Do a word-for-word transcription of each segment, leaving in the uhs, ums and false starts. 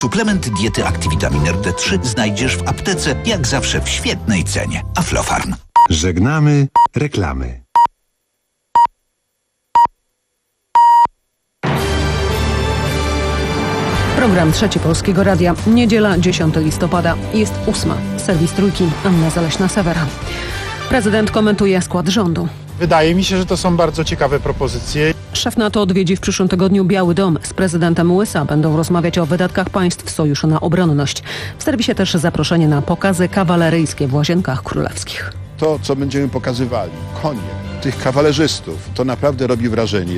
Suplement diety Activitamin D trzy znajdziesz w aptece, jak zawsze w świetnej cenie. Aflofarm. Żegnamy reklamy. Program Trzeci Polskiego Radia. Niedziela, dziesiątego listopada. Jest ósma. Serwis Trójki. Anna Zaleśna-Sewera. Prezydent komentuje skład rządu. Wydaje mi się, że to są bardzo ciekawe propozycje. Szef NATO odwiedzi w przyszłym tygodniu Biały Dom. Z prezydentem U S A będą rozmawiać o wydatkach państw Sojuszu na obronność. W serwisie też zaproszenie na pokazy kawaleryjskie w Łazienkach Królewskich. To, co będziemy pokazywali, konie, tych kawalerzystów, to naprawdę robi wrażenie.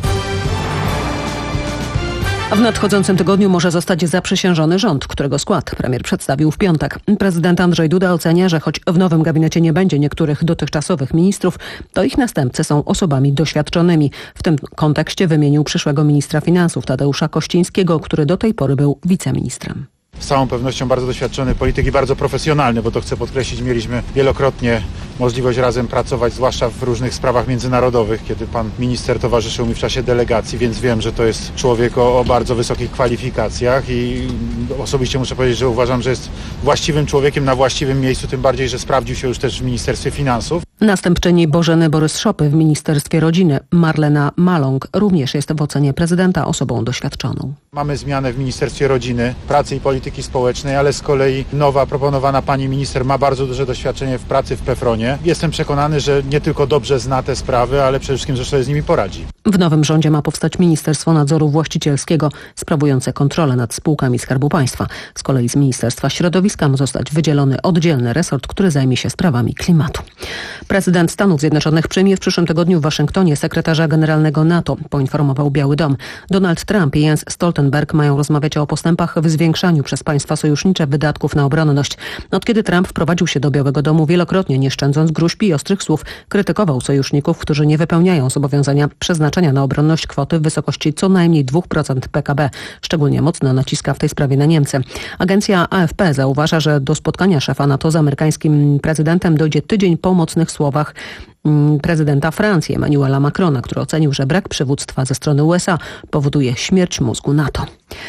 W nadchodzącym tygodniu może zostać zaprzysiężony rząd, którego skład premier przedstawił w piątek. Prezydent Andrzej Duda ocenia, że choć w nowym gabinecie nie będzie niektórych dotychczasowych ministrów, to ich następcy są osobami doświadczonymi. W tym kontekście wymienił przyszłego ministra finansów Tadeusza Kościńskiego, który do tej pory był wiceministrem. Z całą pewnością bardzo doświadczony polityk i bardzo profesjonalny, bo to chcę podkreślić, mieliśmy wielokrotnie możliwość razem pracować, zwłaszcza w różnych sprawach międzynarodowych, kiedy pan minister towarzyszył mi w czasie delegacji, więc wiem, że to jest człowiek o, o bardzo wysokich kwalifikacjach i osobiście muszę powiedzieć, że uważam, że jest właściwym człowiekiem na właściwym miejscu, tym bardziej, że sprawdził się już też w Ministerstwie Finansów. Następczyni Bożeny Borys-Szopy w Ministerstwie Rodziny, Marlena Maląg, również jest w ocenie prezydenta osobą doświadczoną. Mamy zmianę w Ministerstwie Rodziny, Pracy i Polityki Społecznej, ale z kolei nowa proponowana pani minister ma bardzo duże doświadczenie w pracy w PFRON-ie. Jestem przekonany, że nie tylko dobrze zna te sprawy, ale przede wszystkim, że sobie z nimi poradzi. W nowym rządzie ma powstać Ministerstwo Nadzoru Właścicielskiego sprawujące kontrolę nad spółkami Skarbu Państwa. Z kolei z Ministerstwa Środowiska ma zostać wydzielony oddzielny resort, który zajmie się sprawami klimatu. Prezydent Stanów Zjednoczonych przyjmie w przyszłym tygodniu w Waszyngtonie sekretarza generalnego NATO, poinformował Biały Dom. Donald Trump i Jens Stoltenberg mają rozmawiać o postępach w zwiększaniu przez państwa sojusznicze wydatków na obronność. Od kiedy Trump wprowadził się do Białego Domu, wielokrotnie nie szczędząc gruźb i ostrych słów, krytykował sojuszników, którzy nie wypełniają zobowiązania przeznaczenia na obronność kwoty w wysokości co najmniej dwa procent P K B. Szczególnie mocno naciska w tej sprawie na Niemcy. Agencja A F P zauważa, że do spotkania szefa NATO z amerykańskim prezydentem dojdzie tydzień po mocnych słowach prezydenta Francji Emmanuela Macrona, który ocenił, że brak przywództwa ze strony U S A powoduje śmierć mózgu NATO.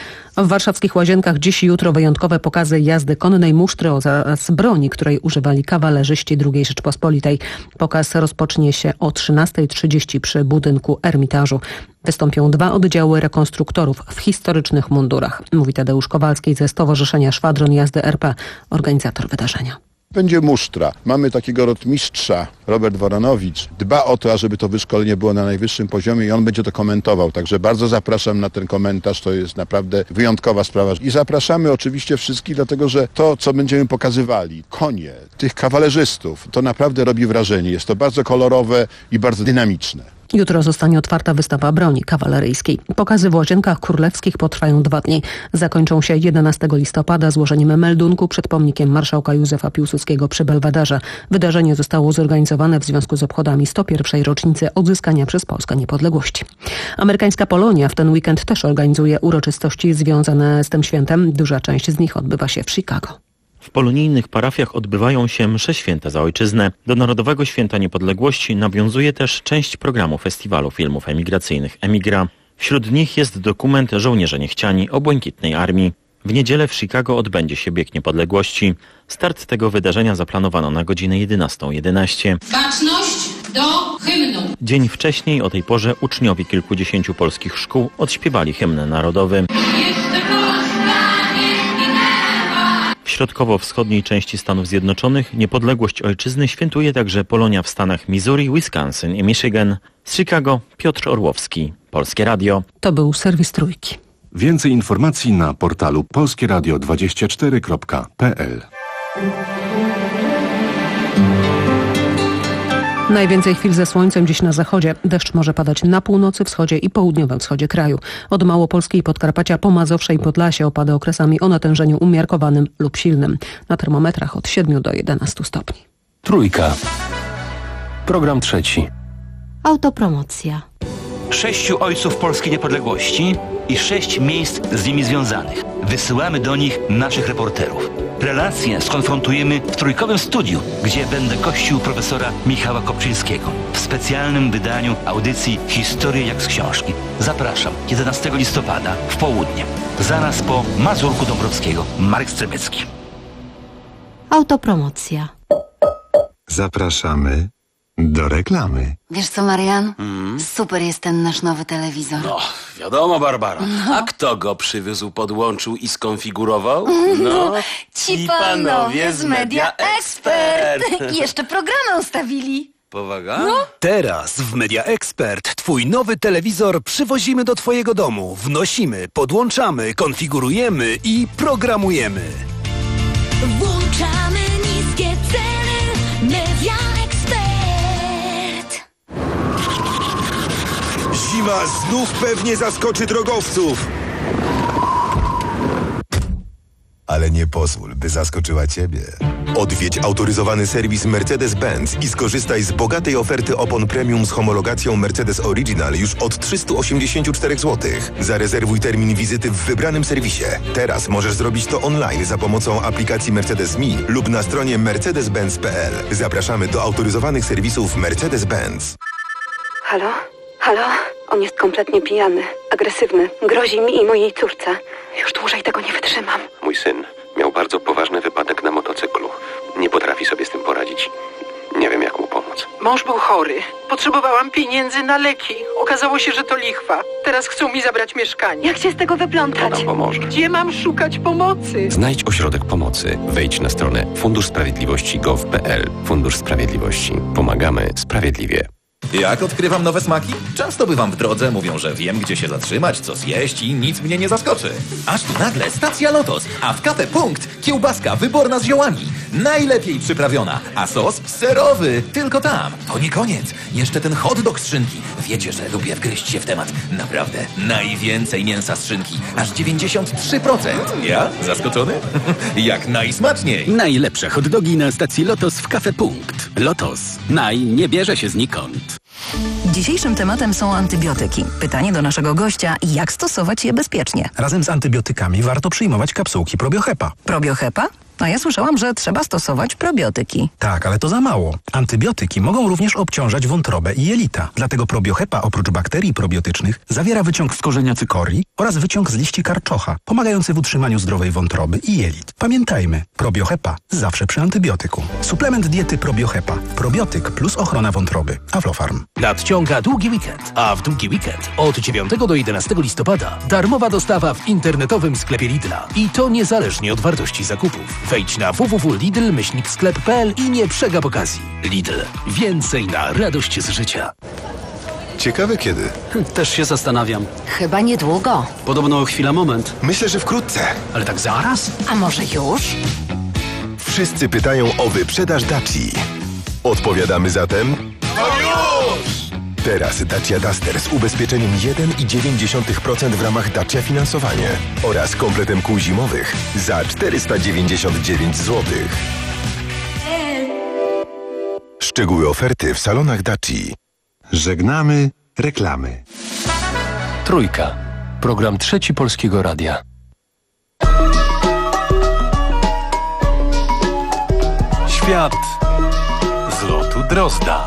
W warszawskich Łazienkach dziś i jutro wyjątkowe pokazy jazdy konnej, musztry oraz broni, której używali kawalerzyści drugiej Rzeczpospolitej. Pokaz rozpocznie się o trzynastej trzydzieści przy budynku Ermitażu. Wystąpią dwa oddziały rekonstruktorów w historycznych mundurach, mówi Tadeusz Kowalski ze Stowarzyszenia Szwadron Jazdy R P, organizator wydarzenia. Będzie musztra. Mamy takiego rotmistrza, Robert Woronowicz. Dba o to, ażeby to wyszkolenie było na najwyższym poziomie i on będzie to komentował. Także bardzo zapraszam na ten komentarz. To jest naprawdę wyjątkowa sprawa. I zapraszamy oczywiście wszystkich, dlatego że to, co będziemy pokazywali, konie, tych kawalerzystów, to naprawdę robi wrażenie. Jest to bardzo kolorowe i bardzo dynamiczne. Jutro zostanie otwarta wystawa broni kawaleryjskiej. Pokazy w Łazienkach Królewskich potrwają dwa dni. Zakończą się jedenastego listopada złożeniem meldunku przed pomnikiem marszałka Józefa Piłsudskiego przy Belwederze. Wydarzenie zostało zorganizowane w związku z obchodami sto pierwszej rocznicy odzyskania przez Polskę niepodległości. Amerykańska Polonia w ten weekend też organizuje uroczystości związane z tym świętem. Duża część z nich odbywa się w Chicago. W polonijnych parafiach odbywają się msze święte za ojczyznę. Do Narodowego Święta Niepodległości nawiązuje też część programu Festiwalu Filmów Emigracyjnych Emigra. Wśród nich jest dokument Żołnierze Niechciani o Błękitnej Armii. W niedzielę w Chicago odbędzie się Bieg Niepodległości. Start tego wydarzenia zaplanowano na godzinę jedenastą jedenaście. Baczność do hymnu. Dzień wcześniej o tej porze uczniowie kilkudziesięciu polskich szkół odśpiewali hymn narodowy. W środkowo-wschodniej części Stanów Zjednoczonych niepodległość ojczyzny świętuje także Polonia w stanach Missouri, Wisconsin i Michigan. Z Chicago Piotr Orłowski, Polskie Radio. To był serwis Trójki. Więcej informacji na portalu polskie radio dwadzieścia cztery kropka p l. Najwięcej chwil ze słońcem dziś na zachodzie. Deszcz może padać na północy, wschodzie i południowym wschodzie kraju. Od Małopolski i Podkarpacia po Mazowsze i Podlasie opady okresami o natężeniu umiarkowanym lub silnym. Na termometrach od siedmiu do jedenastu stopni. Trójka. Program trzeci. Autopromocja. Sześciu ojców polskiej niepodległości i sześć miejsc z nimi związanych. Wysyłamy do nich naszych reporterów. Relacje skonfrontujemy w trójkowym studiu, gdzie będę gościł profesora Michała Kopczyńskiego w specjalnym wydaniu audycji Historie jak z książki. Zapraszam jedenastego listopada w południe, zaraz po Mazurku Dąbrowskiego. Marek Strebecki. Autopromocja. Zapraszamy do reklamy. Wiesz co, Marian? Mm. Super jest ten nasz nowy telewizor. No, wiadomo, Barbara. No. A kto go przywiózł, podłączył i skonfigurował? No, ci panowie z Media Expert. I jeszcze programy ustawili. Powaga? No. Teraz w Media Expert twój nowy telewizor przywozimy do twojego domu. Wnosimy, podłączamy, konfigurujemy i programujemy. Włączamy niskie ceny. Media Expert. Zima znów pewnie zaskoczy drogowców. Ale nie pozwól, by zaskoczyła Ciebie. Odwiedź autoryzowany serwis Mercedes-Benz i skorzystaj z bogatej oferty opon premium z homologacją Mercedes Original już od trzysta osiemdziesiąt cztery złotych. Zarezerwuj termin wizyty w wybranym serwisie. Teraz możesz zrobić to online za pomocą aplikacji Mercedes Me lub na stronie mercedes benz kropka p l. Zapraszamy do autoryzowanych serwisów Mercedes-Benz. Halo? Halo? On jest kompletnie pijany, agresywny, grozi mi i mojej córce. Już dłużej tego nie wytrzymam. Mój syn miał bardzo poważny wypadek na motocyklu. Nie potrafi sobie z tym poradzić. Nie wiem, jak mu pomóc. Mąż był chory. Potrzebowałam pieniędzy na leki. Okazało się, że to lichwa. Teraz chcą mi zabrać mieszkanie. Jak się z tego wyplątać? To nam pomoże. Gdzie mam szukać pomocy? Znajdź ośrodek pomocy. Wejdź na stronę fundusz sprawiedliwości kropka gov kropka p l. Fundusz Sprawiedliwości. Pomagamy sprawiedliwie. Jak odkrywam nowe smaki? Często bywam w drodze, mówią, że wiem, gdzie się zatrzymać, co zjeść i nic mnie nie zaskoczy. Aż tu nagle stacja Lotos, a w Cafe Punkt kiełbaska wyborna z ziołami. Najlepiej przyprawiona, a sos serowy. Tylko tam. To nie koniec. Jeszcze ten hot dog z szynki. Wiecie, że lubię wgryźć się w temat. Naprawdę. Najwięcej mięsa z szynki. Aż dziewięćdziesiąt trzy procent. Ja? Zaskoczony? Jak najsmaczniej. Najlepsze hot dogi na stacji Lotos w Cafe Punkt. Lotos. Naj nie bierze się znikąd. Dzisiejszym tematem są antybiotyki. Pytanie do naszego gościa, jak stosować je bezpiecznie? Razem z antybiotykami warto przyjmować kapsułki Probiohepa. Probiohepa? A ja słyszałam, że trzeba stosować probiotyki. Tak, ale to za mało. Antybiotyki mogą również obciążać wątrobę i jelita. Dlatego Probiohepa oprócz bakterii probiotycznych zawiera wyciąg z korzenia cykorii oraz wyciąg z liści karczocha, pomagający w utrzymaniu zdrowej wątroby i jelit. Pamiętajmy, Probiohepa zawsze przy antybiotyku. Suplement diety Probiohepa. Probiotyk plus ochrona wątroby. Aflofarm. Nadciąga długi weekend, a w długi weekend od dziewiątego do jedenastego listopada darmowa dostawa w internetowym sklepie Lidla. I to niezależnie od wartości zakupów. Wejdź na w w w kropka lidl myślnik sklep kropka p l i nie przegap okazji. Lidl. Więcej na radość z życia. Ciekawe kiedy. Też się zastanawiam. Chyba niedługo. Podobno chwila moment. Myślę, że wkrótce. Ale tak zaraz? A może już? Wszyscy pytają o wyprzedaż Daci. Odpowiadamy zatem... No już! Teraz Dacia Duster z ubezpieczeniem jeden i dziewięć dziesiątych procent w ramach Dacia Finansowanie oraz kompletem kół zimowych za czterysta dziewięćdziesiąt dziewięć złotych. Szczegóły oferty w salonach Daci. Żegnamy reklamy. Trójka. Program Trzeci Polskiego Radia. Świat z lotu Drozda.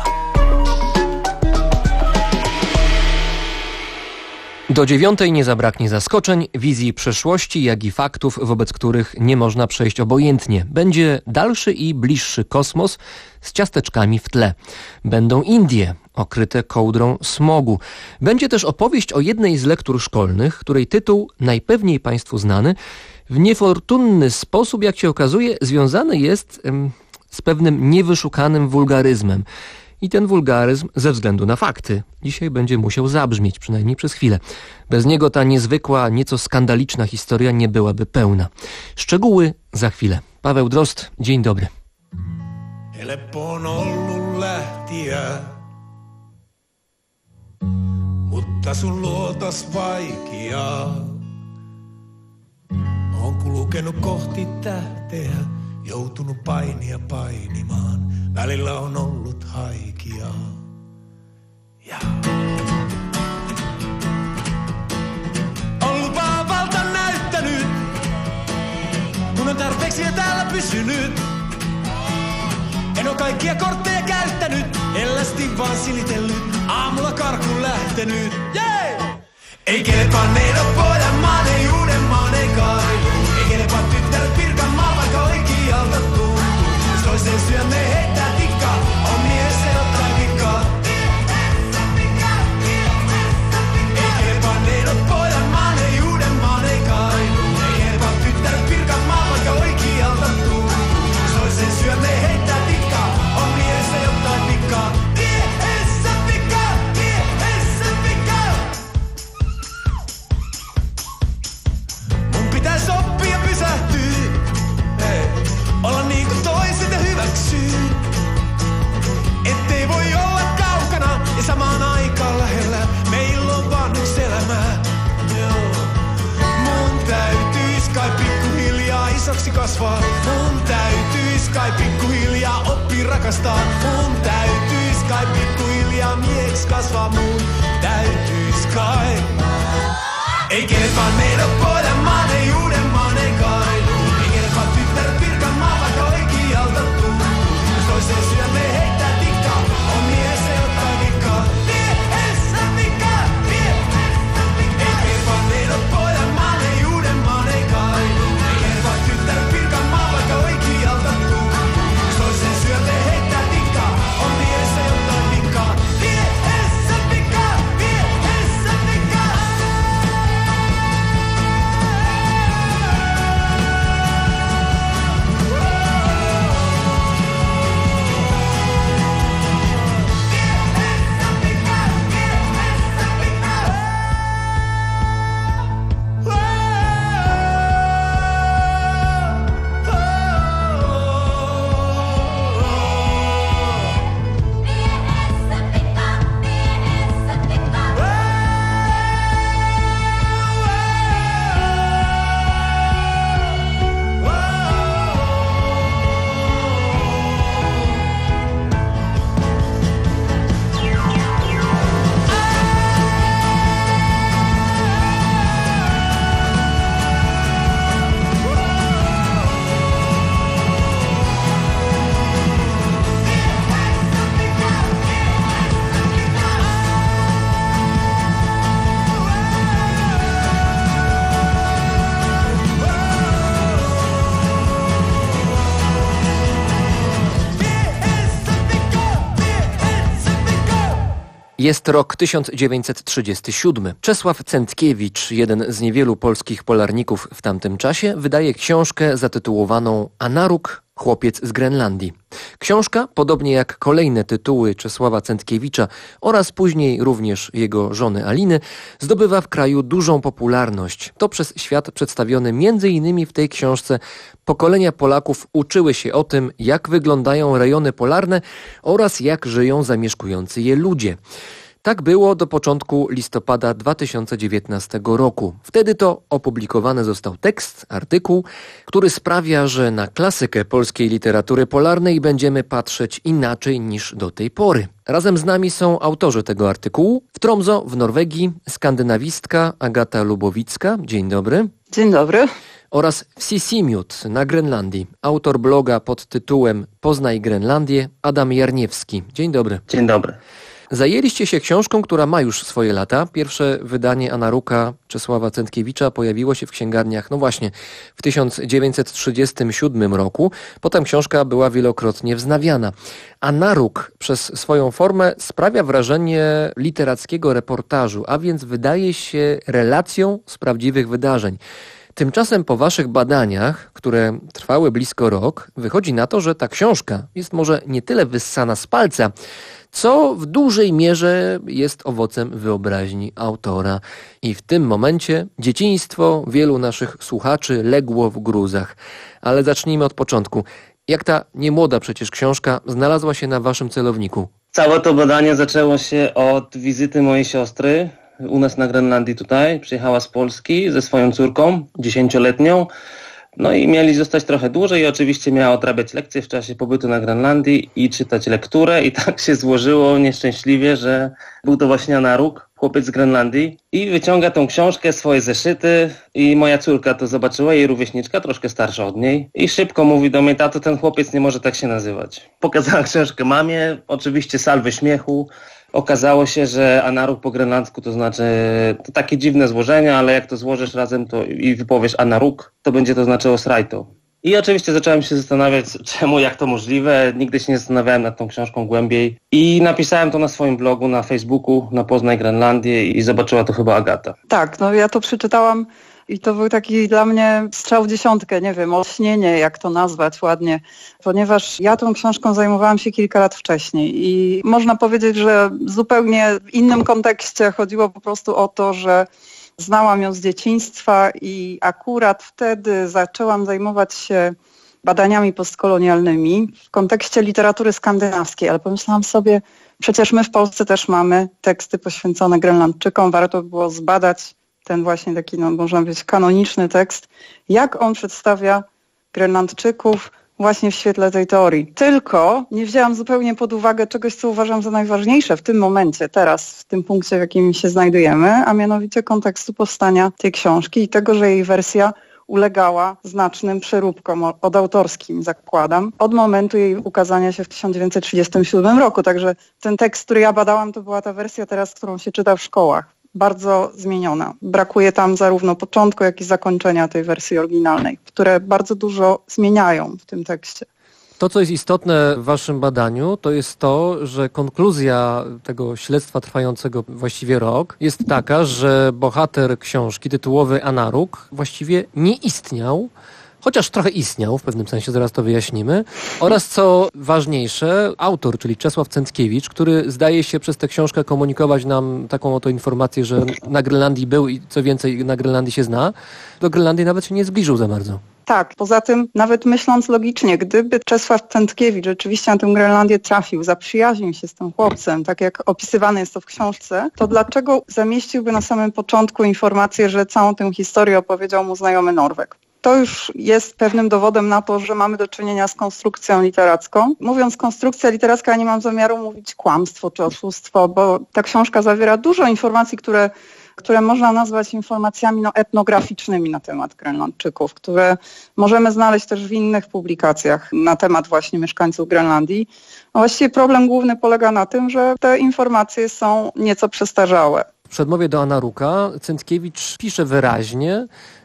Do dziewiątej nie zabraknie zaskoczeń, wizji przeszłości, jak i faktów, wobec których nie można przejść obojętnie. Będzie dalszy i bliższy kosmos z ciasteczkami w tle. Będą Indie, okryte kołdrą smogu. Będzie też opowieść o jednej z lektur szkolnych, której tytuł, najpewniej Państwu znany, w niefortunny sposób, jak się okazuje, związany jest em, z pewnym niewyszukanym wulgaryzmem. I ten wulgaryzm ze względu na fakty dzisiaj będzie musiał zabrzmieć, przynajmniej przez chwilę. Bez niego ta niezwykła, nieco skandaliczna historia nie byłaby pełna. Szczegóły za chwilę. Paweł Drozd, dzień dobry. Helppo on ollut lähtiä, mutta sun luotas vaikea. On kulkenut kohti tähteä, joutunut painia painimaan. Välillä on ollut haikia. Ja. On lupaavalta näyttänyt, kun on tarpeeksi vuosia täällä pysynyt. En oo kaikkia kortteja käyttänyt, ellästi vaan silitellyt. Aamulla karkuun lähtenyt. Yeah! Ei kelpaa neidot Pohjanmaan, ei Uudenmaan, ei Kainuun. Ei kelpaa tyttäret Pirkanmaan, vaikka oikealta tuntuu. Jos toisen syön, ne heittää tikkaa, on mies se ottaa kikkaa. Ei kelpaa neidot Pohjanmaan, ei Uudenmaan, ei Kainuun. Ei kelpaa tyttäret Pirkanmaan, vaikka oikealta tuntuu. Jos toisen syön, ne heittää tikkaa, on mies se ottaa kikkaa. Pitäis oppia pysähtyy, hey. Olla niinku toiset ja hyväksyy. Ettei voi olla kaukana ja samaan aikaan lähellä. Meillä on vaan yks elämää. Joo. Mun täytyis kai pikkuhiljaa isoksi kasvaa. Mun täytyis kai pikkuhiljaa oppii rakastaa. Mun täytyis kai pikkuhiljaa mieks kasvaa. Mun täytyis kai. Ei kelpaa neidot Pohjanmaan, ei Uudenmaan, ei Kainuun. Ei kelpaa tyttäret Pirkanmaan, vaikka oikealta tuntuu. Jos toiseen syön, me heittää tikkaa, on mies se ottaa kikkaa. Miehessä vikkaa, miehessä vikkaa. Ei kelpaa neidot Pohjanmaan, ei Uudenmaan, ei Kainuun. Ei kelpaa tyttäret Pirkanmaan, vaikka oikealta tuntuu. Jos toiseen syön, me heittää tikkaa, on mies se ottaa kikkaa. Miehessä vikkaa, miehessä vikkaa. Jest rok tysiąc dziewięćset trzydziesty siódmy. Czesław Cętkiewicz, jeden z niewielu polskich polarników w tamtym czasie, wydaje książkę zatytułowaną Anaruk, chłopiec z Grenlandii. Książka, podobnie jak kolejne tytuły Czesława Cętkiewicza oraz później również jego żony Aliny, zdobywa w kraju dużą popularność. To przez świat przedstawiony między innymi w tej książce pokolenia Polaków uczyły się o tym, jak wyglądają rejony polarne oraz jak żyją zamieszkujący je ludzie. Tak było do początku listopada dwa tysiące dziewiętnastego roku. Wtedy to opublikowany został tekst, artykuł, który sprawia, że na klasykę polskiej literatury polarnej będziemy patrzeć inaczej niż do tej pory. Razem z nami są autorzy tego artykułu. W Tromsø w Norwegii skandynawistka Agata Lubowicka. Dzień dobry. Dzień dobry. Oraz w Sisimiut na Grenlandii. Autor bloga pod tytułem Poznaj Grenlandię, Adam Jarniewski. Dzień dobry. Dzień dobry. Zajęliście się książką, która ma już swoje lata. Pierwsze wydanie Anaruka Czesława Cętkiewicza pojawiło się w księgarniach, no właśnie, w tysiąc dziewięćset trzydziestym siódmym roku. Potem książka była wielokrotnie wznawiana. Anaruk przez swoją formę sprawia wrażenie literackiego reportażu, a więc wydaje się relacją z prawdziwych wydarzeń. Tymczasem po waszych badaniach, które trwały blisko rok, wychodzi na to, że ta książka jest może nie tyle wyssana z palca, co w dużej mierze jest owocem wyobraźni autora. I w tym momencie dzieciństwo wielu naszych słuchaczy legło w gruzach. Ale zacznijmy od początku. Jak ta niemłoda przecież książka znalazła się na waszym celowniku? Całe to badanie zaczęło się od wizyty mojej siostry u nas na Grenlandii tutaj. Przyjechała z Polski ze swoją córką, dziesięcioletnią. No i mieli zostać trochę dłużej i oczywiście miała odrabiać lekcje w czasie pobytu na Grenlandii i czytać lekturę i tak się złożyło nieszczęśliwie, że był to właśnie Anaruk. chłopiec z Grenlandii, i wyciąga tą książkę, swoje zeszyty, i moja córka to zobaczyła, jej rówieśniczka, troszkę starsza od niej, i szybko mówi do mnie: tato, ten chłopiec nie może tak się nazywać. Pokazała książkę mamie, oczywiście salwy śmiechu. Okazało się, że Anaruk po grenlandzku to znaczy, to takie dziwne złożenie, ale jak to złożysz razem to i wypowiesz Anaruk, to będzie to znaczyło Srajto. I oczywiście zacząłem się zastanawiać, czemu, jak to możliwe. Nigdy się nie zastanawiałem nad tą książką głębiej. I napisałem to na swoim blogu, na Facebooku, na Poznaj Grenlandię, i zobaczyła to chyba Agata. Tak, no ja to przeczytałam i to był taki dla mnie strzał w dziesiątkę, nie wiem, olśnienie, jak to nazwać ładnie, ponieważ ja tą książką zajmowałam się kilka lat wcześniej i można powiedzieć, że zupełnie w innym kontekście chodziło po prostu o to, że znałam ją z dzieciństwa i akurat wtedy zaczęłam zajmować się badaniami postkolonialnymi w kontekście literatury skandynawskiej, ale pomyślałam sobie, przecież my w Polsce też mamy teksty poświęcone Grenlandczykom, warto by było zbadać ten właśnie taki, no można powiedzieć, kanoniczny tekst, jak on przedstawia Grenlandczyków właśnie w świetle tej teorii. Tylko nie wzięłam zupełnie pod uwagę czegoś, co uważam za najważniejsze w tym momencie, teraz, w tym punkcie, w jakim się znajdujemy, a mianowicie kontekstu powstania tej książki i tego, że jej wersja ulegała znacznym przeróbkom odautorskim, zakładam, od momentu jej ukazania się w tysiąc dziewięćset trzydziestym siódmym roku. Także ten tekst, który ja badałam, to była ta wersja teraz, którą się czyta w szkołach. Bardzo zmieniona. Brakuje tam zarówno początku, jak i zakończenia tej wersji oryginalnej, które bardzo dużo zmieniają w tym tekście. To, co jest istotne w waszym badaniu, to jest to, że konkluzja tego śledztwa trwającego właściwie rok jest taka, że bohater książki tytułowy Anaruk właściwie nie istniał, chociaż trochę istniał, w pewnym sensie, zaraz to wyjaśnimy, oraz co ważniejsze, autor, czyli Czesław Cęckiewicz, który zdaje się przez tę książkę komunikować nam taką oto informację, że na Grenlandii był i co więcej na Grenlandii się zna, do Grenlandii nawet się nie zbliżył za bardzo. Tak, poza tym nawet myśląc logicznie, gdyby Czesław Cęckiewicz rzeczywiście na tę Grenlandię trafił, zaprzyjaźnił się z tym chłopcem, tak jak opisywane jest to w książce, to dlaczego zamieściłby na samym początku informację, że całą tę historię opowiedział mu znajomy Norweg? To już jest pewnym dowodem na to, że mamy do czynienia z konstrukcją literacką. Mówiąc konstrukcja literacka, nie mam zamiaru mówić kłamstwo czy oszustwo, bo ta książka zawiera dużo informacji, które, które można nazwać informacjami no, etnograficznymi na temat Grenlandczyków, które możemy znaleźć też w innych publikacjach na temat właśnie mieszkańców Grenlandii. No właściwie problem główny polega na tym, że te informacje są nieco przestarzałe. W przedmowie do Anaruka Cęckiewicz pisze wyraźnie,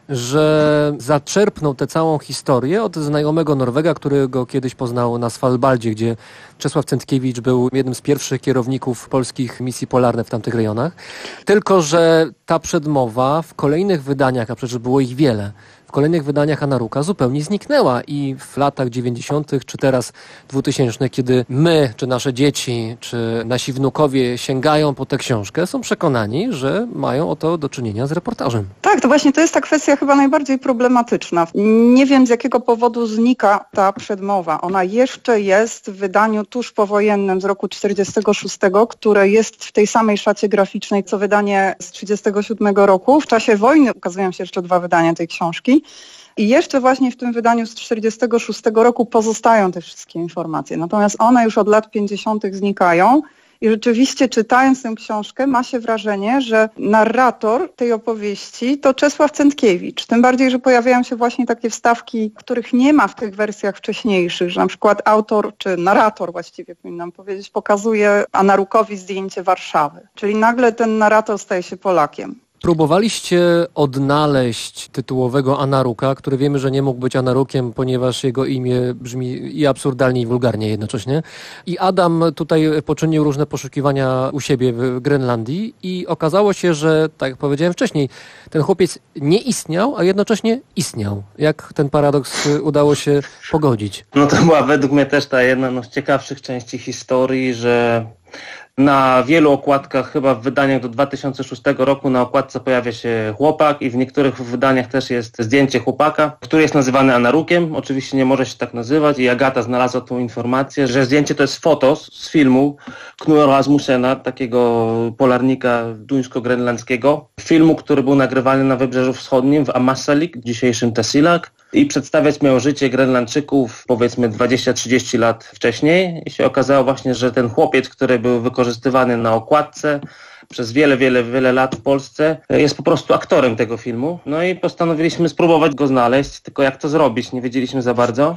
że zaczerpnął tę całą historię od znajomego Norwega, którego kiedyś poznał na Svalbardzie, gdzie Czesław Cęckiewicz był jednym z pierwszych kierowników polskich misji polarnych w tamtych rejonach. Tylko że ta przedmowa w kolejnych wydaniach, a przecież było ich wiele, w kolejnych wydaniach Anaruka zupełnie zniknęła i w latach dziewięćdziesiątych czy teraz dwutysięcznych, kiedy my, czy nasze dzieci, czy nasi wnukowie sięgają po tę książkę, są przekonani, że mają o to do czynienia z reportażem. Tak, to właśnie to jest ta kwestia chyba najbardziej problematyczna. Nie wiem, z jakiego powodu znika ta przedmowa. Ona jeszcze jest w wydaniu tuż powojennym z roku czterdziestego szóstego, które jest w tej samej szacie graficznej, co wydanie z trzydziestego siódmego roku. W czasie wojny ukazują się jeszcze dwa wydania tej książki. I jeszcze właśnie w tym wydaniu z czterdziestego szóstego roku pozostają te wszystkie informacje. Natomiast one już od lat pięćdziesiątych znikają i rzeczywiście czytając tę książkę ma się wrażenie, że narrator tej opowieści to Czesław Cęckiewicz. Tym bardziej, że pojawiają się właśnie takie wstawki, których nie ma w tych wersjach wcześniejszych, że na przykład autor, czy narrator właściwie powinnam powiedzieć, pokazuje Anarukowi zdjęcie Warszawy. Czyli nagle ten narrator staje się Polakiem. Próbowaliście odnaleźć tytułowego Anaruka, który wiemy, że nie mógł być Anarukiem, ponieważ jego imię brzmi i absurdalnie, i wulgarnie jednocześnie. I Adam tutaj poczynił różne poszukiwania u siebie w Grenlandii i okazało się, że, tak jak powiedziałem wcześniej, ten chłopiec nie istniał, a jednocześnie istniał. Jak ten paradoks udało się pogodzić? No to była według mnie też ta jedna no, z ciekawszych części historii, że na wielu okładkach, chyba w wydaniach do dwa tysiące szóstego roku na okładce pojawia się chłopak i w niektórych wydaniach też jest zdjęcie chłopaka, który jest nazywany Anarukiem. Oczywiście nie może się tak nazywać i Agata znalazła tą informację, że zdjęcie to jest fotos z filmu Knud Rasmussena, takiego polarnika duńsko-grenlandzkiego. Filmu, który był nagrywany na Wybrzeżu Wschodnim w Ammassalik, dzisiejszym Tasiilaq, i przedstawiać miał życie Grenlandczyków powiedzmy dwadzieścia trzydzieści lat wcześniej i się okazało właśnie, że ten chłopiec, który był wykorzystywany na okładce, przez wiele, wiele, wiele lat w Polsce. Jest po prostu aktorem tego filmu. No i postanowiliśmy spróbować go znaleźć, tylko jak to zrobić, nie wiedzieliśmy za bardzo.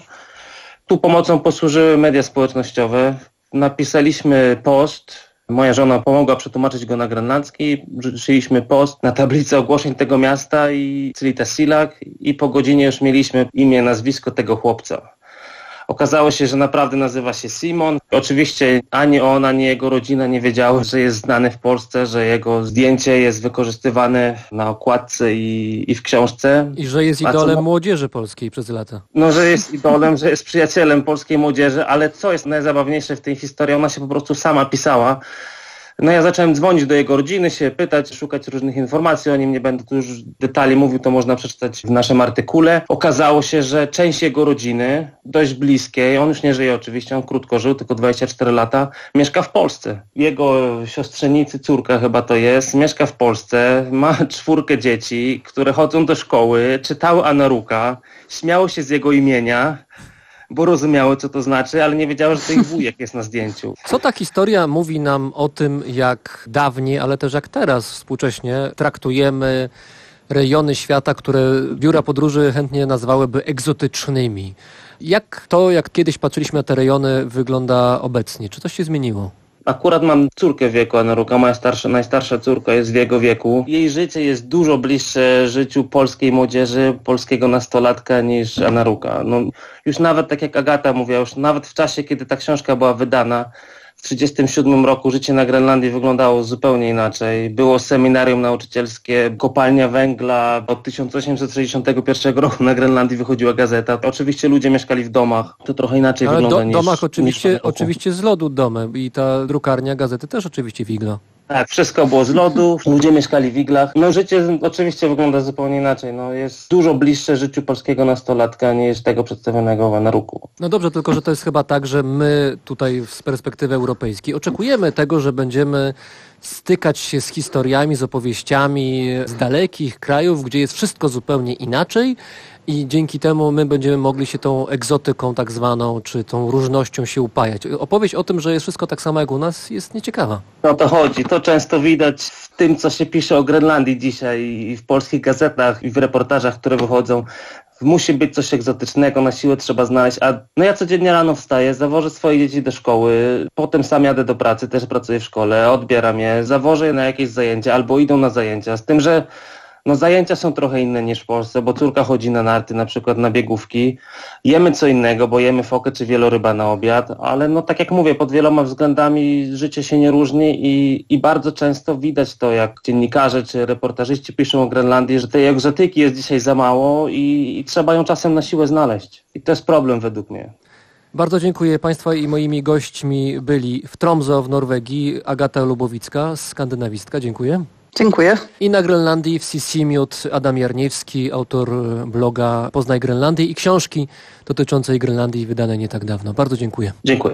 Tu pomocą posłużyły media społecznościowe. Napisaliśmy post. Moja żona pomogła przetłumaczyć go na grenlandzki. Rzuciliśmy post na tablicę ogłoszeń tego miasta, i Cilita Silak, i po godzinie już mieliśmy imię, nazwisko tego chłopca. Okazało się, że naprawdę nazywa się Simon. Oczywiście ani on, ani jego rodzina nie wiedziały, że jest znany w Polsce, że jego zdjęcie jest wykorzystywane na okładce i, i w książce. I że jest idolem co... młodzieży polskiej przez lata. No, że jest idolem, że jest przyjacielem polskiej młodzieży, ale co jest najzabawniejsze w tej historii, ona się po prostu sama pisała. No ja zacząłem dzwonić do jego rodziny, się pytać, szukać różnych informacji o nim, nie będę tu już detali mówił, to można przeczytać w naszym artykule. Okazało się, że część jego rodziny, dość bliskiej, on już nie żyje oczywiście, on krótko żył, tylko dwadzieścia cztery lata, mieszka w Polsce. Jego siostrzenicy, córka chyba to jest, mieszka w Polsce, ma czwórkę dzieci, które chodzą do szkoły, czytały Anaruka, śmiały się z jego imienia, bo rozumiały, co to znaczy, ale nie wiedziały, że to ich wujek jest na zdjęciu. Co ta historia mówi nam o tym, jak dawniej, ale też jak teraz współcześnie traktujemy rejony świata, które biura podróży chętnie nazwałyby egzotycznymi? Jak to, jak kiedyś patrzyliśmy na te rejony, wygląda obecnie? Czy coś się zmieniło? Akurat mam córkę w wieku Anaruka, moja starsza, najstarsza córka jest w jego wieku. Jej życie jest dużo bliższe życiu polskiej młodzieży, polskiego nastolatka niż Anaruka. No, już nawet tak jak Agata mówiła, już nawet w czasie, kiedy ta książka była wydana, w trzydziestym siódmym roku życie na Grenlandii wyglądało zupełnie inaczej. Było seminarium nauczycielskie, kopalnia węgla. Od tysiąc osiemset sześćdziesiątego pierwszego roku na Grenlandii wychodziła gazeta. Oczywiście ludzie mieszkali w domach. To trochę inaczej Ale wygląda do, niż... domach oczywiście, niż oczywiście z lodu domy i ta drukarnia gazety też oczywiście w iglo. Tak, wszystko było z lodu, ludzie mieszkali w iglach. No życie oczywiście wygląda zupełnie inaczej. No, jest dużo bliższe życiu polskiego nastolatka niż tego przedstawionego w Anaruku. No dobrze, tylko że to jest chyba tak, że my tutaj z perspektywy europejskiej oczekujemy tego, że będziemy stykać się z historiami, z opowieściami z dalekich krajów, gdzie jest wszystko zupełnie inaczej. I dzięki temu my będziemy mogli się tą egzotyką tak zwaną, czy tą różnością się upajać. Opowieść o tym, że jest wszystko tak samo jak u nas, jest nieciekawa. No to chodzi. To często widać w tym, co się pisze o Grenlandii dzisiaj i w polskich gazetach i w reportażach, które wychodzą. Musi być coś egzotycznego, na siłę trzeba znaleźć. A no ja codziennie rano wstaję, zawożę swoje dzieci do szkoły, potem sam jadę do pracy, też pracuję w szkole, odbieram je, zawożę je na jakieś zajęcia albo idą na zajęcia. Z tym, że no zajęcia są trochę inne niż w Polsce, bo córka chodzi na narty, na przykład na biegówki. Jemy co innego, bo jemy fokę czy wieloryba na obiad, ale no tak jak mówię, pod wieloma względami życie się nie różni i, i bardzo często widać to, jak dziennikarze czy reportażyści piszą o Grenlandii, że tej egzotyki jest dzisiaj za mało i, i trzeba ją czasem na siłę znaleźć. I to jest problem według mnie. Bardzo dziękuję Państwa i moimi gośćmi byli w Tromsø w Norwegii Agata Lubowicka, skandynawistka. Dziękuję. Dziękuję. I na Grenlandii w Sisimiut Adam Jarniewski, autor bloga Poznaj Grenlandię i książki dotyczącej Grenlandii wydanej nie tak dawno. Bardzo dziękuję. Dziękuję.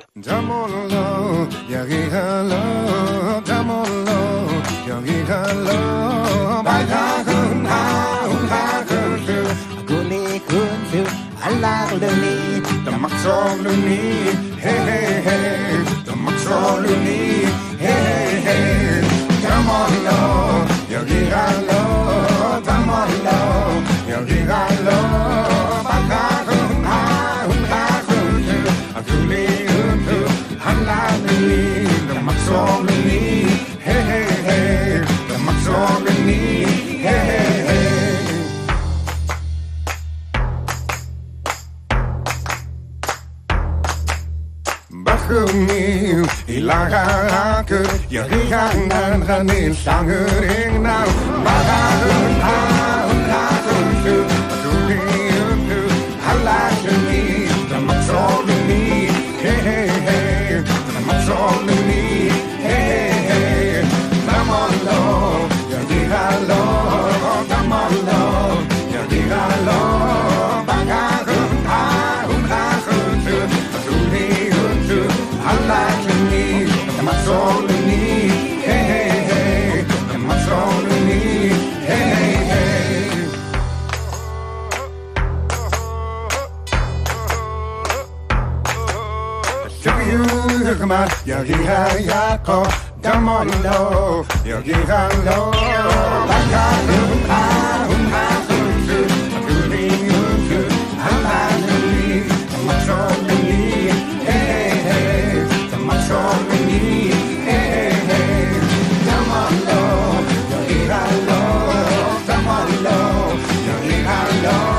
come on, low, 여기 갈로 바가는 아웅 아웅 그리 우주 하나니 막소니 헤헤 막소니 헤헤 come on, low, 여기 갈로 come on, low, 여기 갈로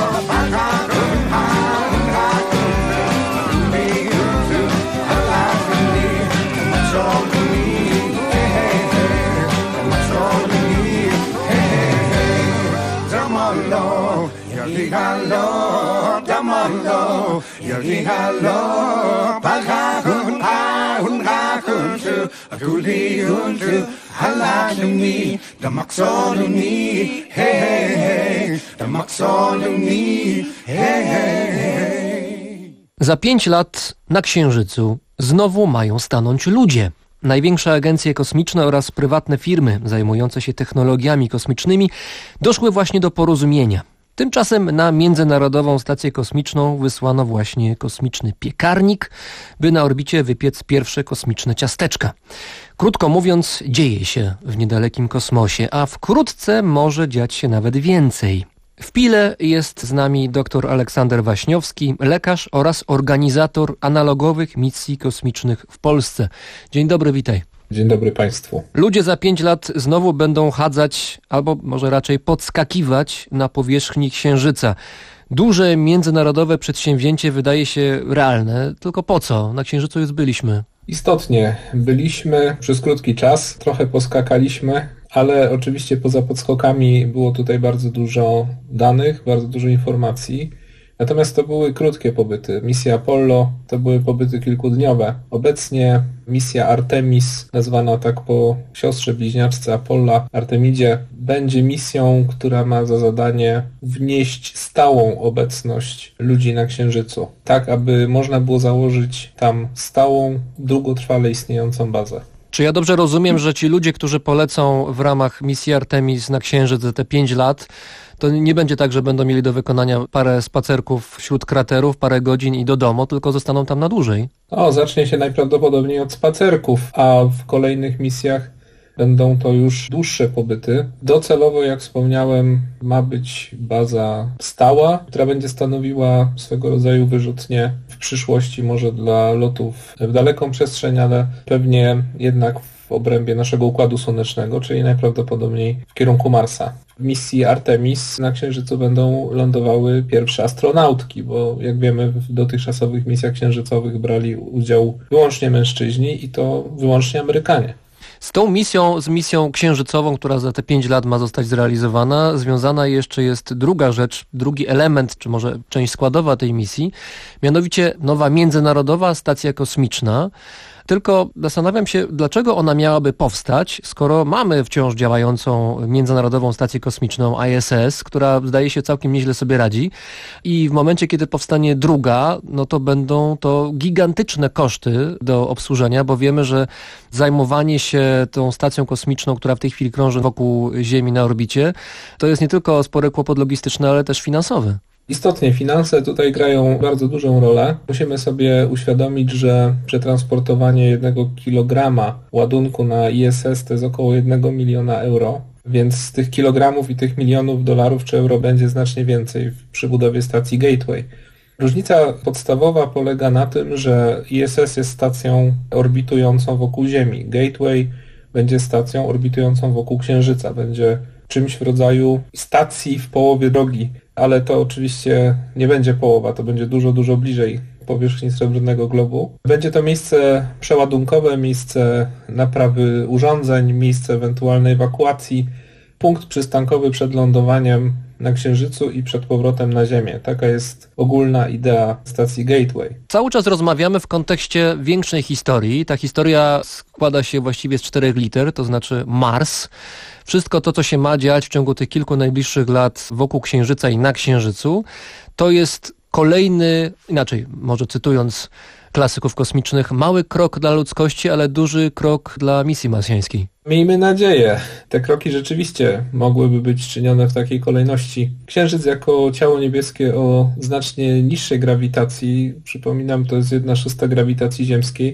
여기 갈로 다말로 여기 갈로 발가훈 아훈 가훈주 굴리훈주 할라누니 다막소누니 헤헤헤 다막소누니 헤헤헤. Za pięć lat na Księżycu znowu mają stanąć ludzie. Największe agencje kosmiczne oraz prywatne firmy zajmujące się technologiami kosmicznymi doszły właśnie do porozumienia. Tymczasem na Międzynarodową Stację Kosmiczną wysłano właśnie kosmiczny piekarnik, by na orbicie wypiec pierwsze kosmiczne ciasteczka. Krótko mówiąc, dzieje się w niedalekim kosmosie, a wkrótce może dziać się nawet więcej. W Pile jest z nami dr Aleksander Waśniowski, lekarz oraz organizator analogowych misji kosmicznych w Polsce. Dzień dobry, witaj. Dzień dobry Państwu. Ludzie za pięć lat znowu będą chadzać, albo może raczej podskakiwać na powierzchni Księżyca. Duże międzynarodowe przedsięwzięcie wydaje się realne, tylko po co? Na Księżycu już byliśmy. Istotnie, byliśmy przez krótki czas, trochę poskakaliśmy, ale oczywiście poza podskokami było tutaj bardzo dużo danych, bardzo dużo informacji. Natomiast to były krótkie pobyty. Misja Apollo to były pobyty kilkudniowe. Obecnie misja Artemis, nazwana tak po siostrze bliźniaczce Apolla, Artemidzie, będzie misją, która ma za zadanie wnieść stałą obecność ludzi na Księżycu. Tak, aby można było założyć tam stałą, długotrwale istniejącą bazę. Czy ja dobrze rozumiem, że ci ludzie, którzy polecą w ramach misji Artemis na Księżyc za te pięć lat, to nie będzie tak, że będą mieli do wykonania parę spacerków wśród kraterów, parę godzin i do domu, tylko zostaną tam na dłużej? O, zacznie się najprawdopodobniej od spacerków, a w kolejnych misjach będą to już dłuższe pobyty. Docelowo, jak wspomniałem, ma być baza stała, która będzie stanowiła swego rodzaju wyrzutnię w przyszłości, może dla lotów w daleką przestrzeń, ale pewnie jednak w obrębie naszego Układu Słonecznego, czyli najprawdopodobniej w kierunku Marsa. W misji Artemis na Księżycu będą lądowały pierwsze astronautki, bo jak wiemy w dotychczasowych misjach księżycowych brali udział wyłącznie mężczyźni i to wyłącznie Amerykanie. Z tą misją, z misją księżycową, która za te pięć lat ma zostać zrealizowana, związana jeszcze jest druga rzecz, drugi element, czy może część składowa tej misji, mianowicie nowa Międzynarodowa Stacja Kosmiczna. Tylko zastanawiam się, dlaczego ona miałaby powstać, skoro mamy wciąż działającą Międzynarodową Stację Kosmiczną I S S, która zdaje się całkiem nieźle sobie radzi i w momencie, kiedy powstanie druga, no to będą to gigantyczne koszty do obsłużenia, bo wiemy, że zajmowanie się tą stacją kosmiczną, która w tej chwili krąży wokół Ziemi na orbicie, to jest nie tylko spory kłopot logistyczny, ale też finansowy. Istotnie finanse tutaj grają bardzo dużą rolę. Musimy sobie uświadomić, że przetransportowanie jednego kilograma ładunku na I S S to jest około jednego miliona euro, więc z tych kilogramów i tych milionów dolarów czy euro będzie znacznie więcej przy budowie stacji Gateway. Różnica podstawowa polega na tym, że I S S jest stacją orbitującą wokół Ziemi. Gateway będzie stacją orbitującą wokół Księżyca, będzie czymś w rodzaju stacji w połowie drogi, ale to oczywiście nie będzie połowa, to będzie dużo, dużo bliżej powierzchni Srebrnego Globu. Będzie to miejsce przeładunkowe, miejsce naprawy urządzeń, miejsce ewentualnej ewakuacji, punkt przystankowy przed lądowaniem na Księżycu i przed powrotem na Ziemię. Taka jest ogólna idea stacji Gateway. Cały czas rozmawiamy w kontekście większej historii. Ta historia składa się właściwie z czterech liter, to znaczy Mars. Wszystko to, co się ma dziać w ciągu tych kilku najbliższych lat wokół Księżyca i na Księżycu, to jest kolejny, inaczej, może cytując klasyków kosmicznych, mały krok dla ludzkości, ale duży krok dla misji marsjańskiej. Miejmy nadzieję. Te kroki rzeczywiście mogłyby być czynione w takiej kolejności. Księżyc jako ciało niebieskie o znacznie niższej grawitacji, przypominam, to jest jedna szósta grawitacji ziemskiej,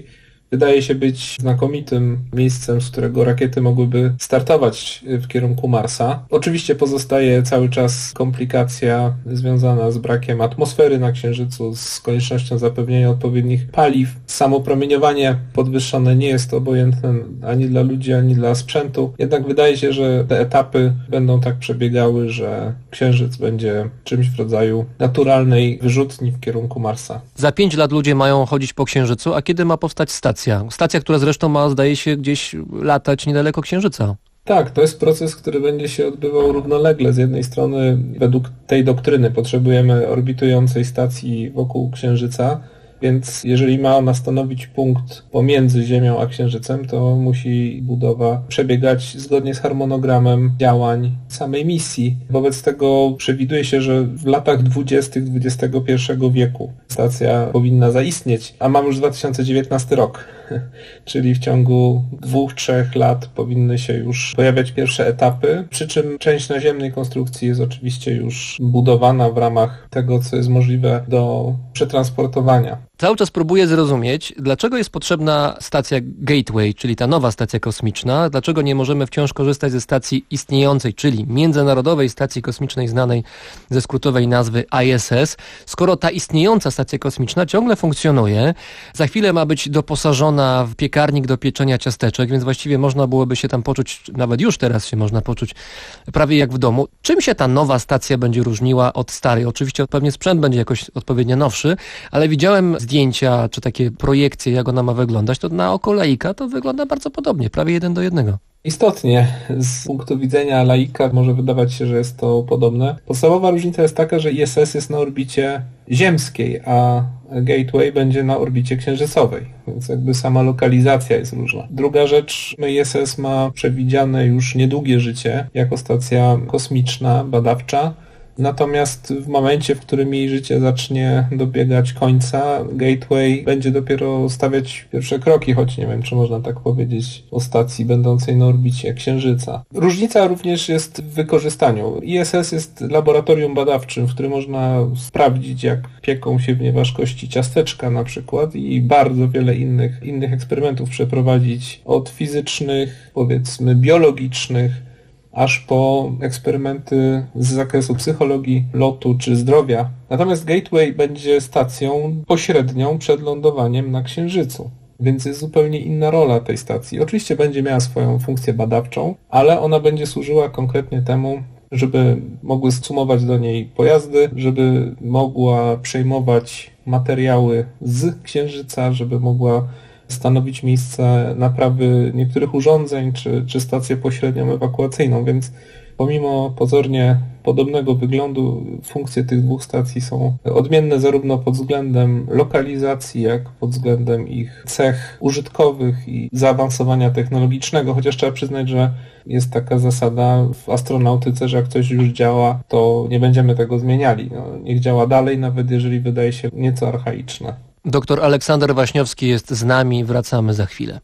wydaje się być znakomitym miejscem, z którego rakiety mogłyby startować w kierunku Marsa. Oczywiście pozostaje cały czas komplikacja związana z brakiem atmosfery na Księżycu, z koniecznością zapewnienia odpowiednich paliw. Samo promieniowanie podwyższone nie jest obojętne ani dla ludzi, ani dla sprzętu. Jednak wydaje się, że te etapy będą tak przebiegały, że Księżyc będzie czymś w rodzaju naturalnej wyrzutni w kierunku Marsa. Za pięć lat ludzie mają chodzić po Księżycu, a kiedy ma powstać stacja? Stacja, która zresztą ma, zdaje się, gdzieś latać niedaleko Księżyca. Tak, to jest proces, który będzie się odbywał równolegle. Z jednej strony według tej doktryny potrzebujemy orbitującej stacji wokół Księżyca, więc jeżeli ma ona stanowić punkt pomiędzy Ziemią a Księżycem, to musi budowa przebiegać zgodnie z harmonogramem działań samej misji. Wobec tego przewiduje się, że w latach dwudziestych dwudziestego pierwszego wieku stacja powinna zaistnieć, a mamy już dwa tysiące dziewiętnasty rok, czyli w ciągu dwóch, trzech lat powinny się już pojawiać pierwsze etapy, przy czym część naziemnej konstrukcji jest oczywiście już budowana w ramach tego, co jest możliwe do przetransportowania. Cały czas próbuję zrozumieć, dlaczego jest potrzebna stacja Gateway, czyli ta nowa stacja kosmiczna, dlaczego nie możemy wciąż korzystać ze stacji istniejącej, czyli Międzynarodowej Stacji Kosmicznej znanej ze skrótowej nazwy I S S, skoro ta istniejąca stacja kosmiczna ciągle funkcjonuje, za chwilę ma być doposażona w piekarnik do pieczenia ciasteczek, więc właściwie można byłoby się tam poczuć, nawet już teraz się można poczuć prawie jak w domu. Czym się ta nowa stacja będzie różniła od starej? Oczywiście pewnie sprzęt będzie jakoś odpowiednio nowszy, ale widziałem zdjęcia czy takie projekcje, jak ona ma wyglądać, to na oko laika to wygląda bardzo podobnie, prawie jeden do jednego. Istotnie, z punktu widzenia laika może wydawać się, że jest to podobne. Podstawowa różnica jest taka, że I S S jest na orbicie ziemskiej, a Gateway będzie na orbicie księżycowej, więc jakby sama lokalizacja jest różna. Druga rzecz, I S S ma przewidziane już niedługie życie jako stacja kosmiczna, badawcza. Natomiast w momencie, w którym jej życie zacznie dobiegać końca, Gateway będzie dopiero stawiać pierwsze kroki, choć nie wiem, czy można tak powiedzieć o stacji będącej na orbicie Księżyca. Różnica również jest w wykorzystaniu. I S S jest laboratorium badawczym, w którym można sprawdzić, jak pieką się w nieważkości ciasteczka na przykład i bardzo wiele innych, innych eksperymentów przeprowadzić, od fizycznych, powiedzmy biologicznych, aż po eksperymenty z zakresu psychologii, lotu czy zdrowia. Natomiast Gateway będzie stacją pośrednią przed lądowaniem na Księżycu. Więc jest zupełnie inna rola tej stacji. Oczywiście będzie miała swoją funkcję badawczą, ale ona będzie służyła konkretnie temu, żeby mogły zsumować do niej pojazdy, żeby mogła przejmować materiały z Księżyca, żeby mogła stanowić miejsce naprawy niektórych urządzeń, czy, czy stację pośrednią ewakuacyjną, więc pomimo pozornie podobnego wyglądu funkcje tych dwóch stacji są odmienne zarówno pod względem lokalizacji, jak pod względem ich cech użytkowych i zaawansowania technologicznego, chociaż trzeba przyznać, że jest taka zasada w astronautyce, że jak coś już działa, to nie będziemy tego zmieniali. No, niech działa dalej, nawet jeżeli wydaje się nieco archaiczne. Doktor Aleksander Waśniowski jest z nami, wracamy za chwilę.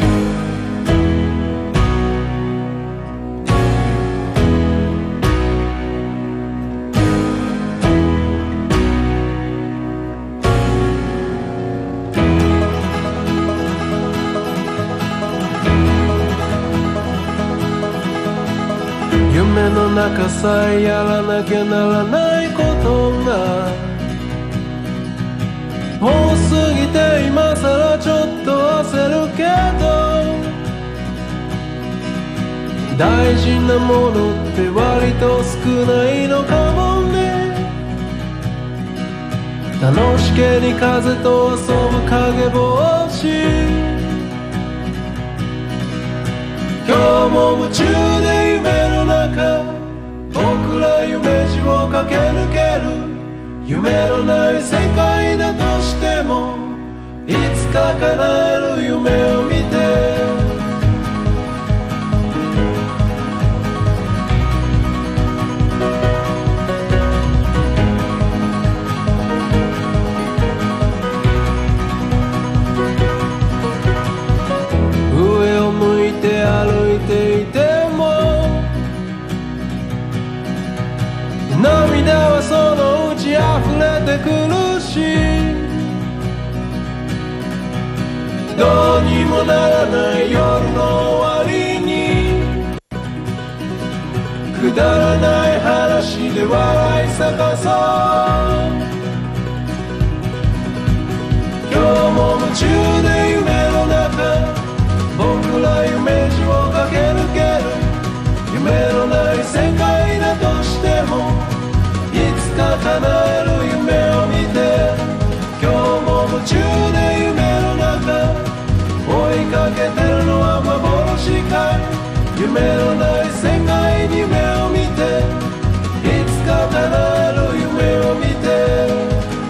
Yume no naka sa e yaranakia naranai koto ga もう過ぎて今さらちょっと焦るけど大事なものって割と少ないのかもね楽しげに風と遊ぶ影帽子今日も夢中で夢の中僕ら夢路を駆け抜ける夢のない世界だとしてもいつか叶える夢を見て上を向いて歩いていても涙はそのうち溢れてくるしどうにもならない夜の終わりにくだらない話で笑い咲かそう今日も夢中で夢の中僕ら夢路を駆け抜ける夢のない世界だとしてもいつか叶える夢を見て今日も夢中で夢の中追いかけてるのは幻かい夢のない世界に夢を見ていつか叶える夢を見て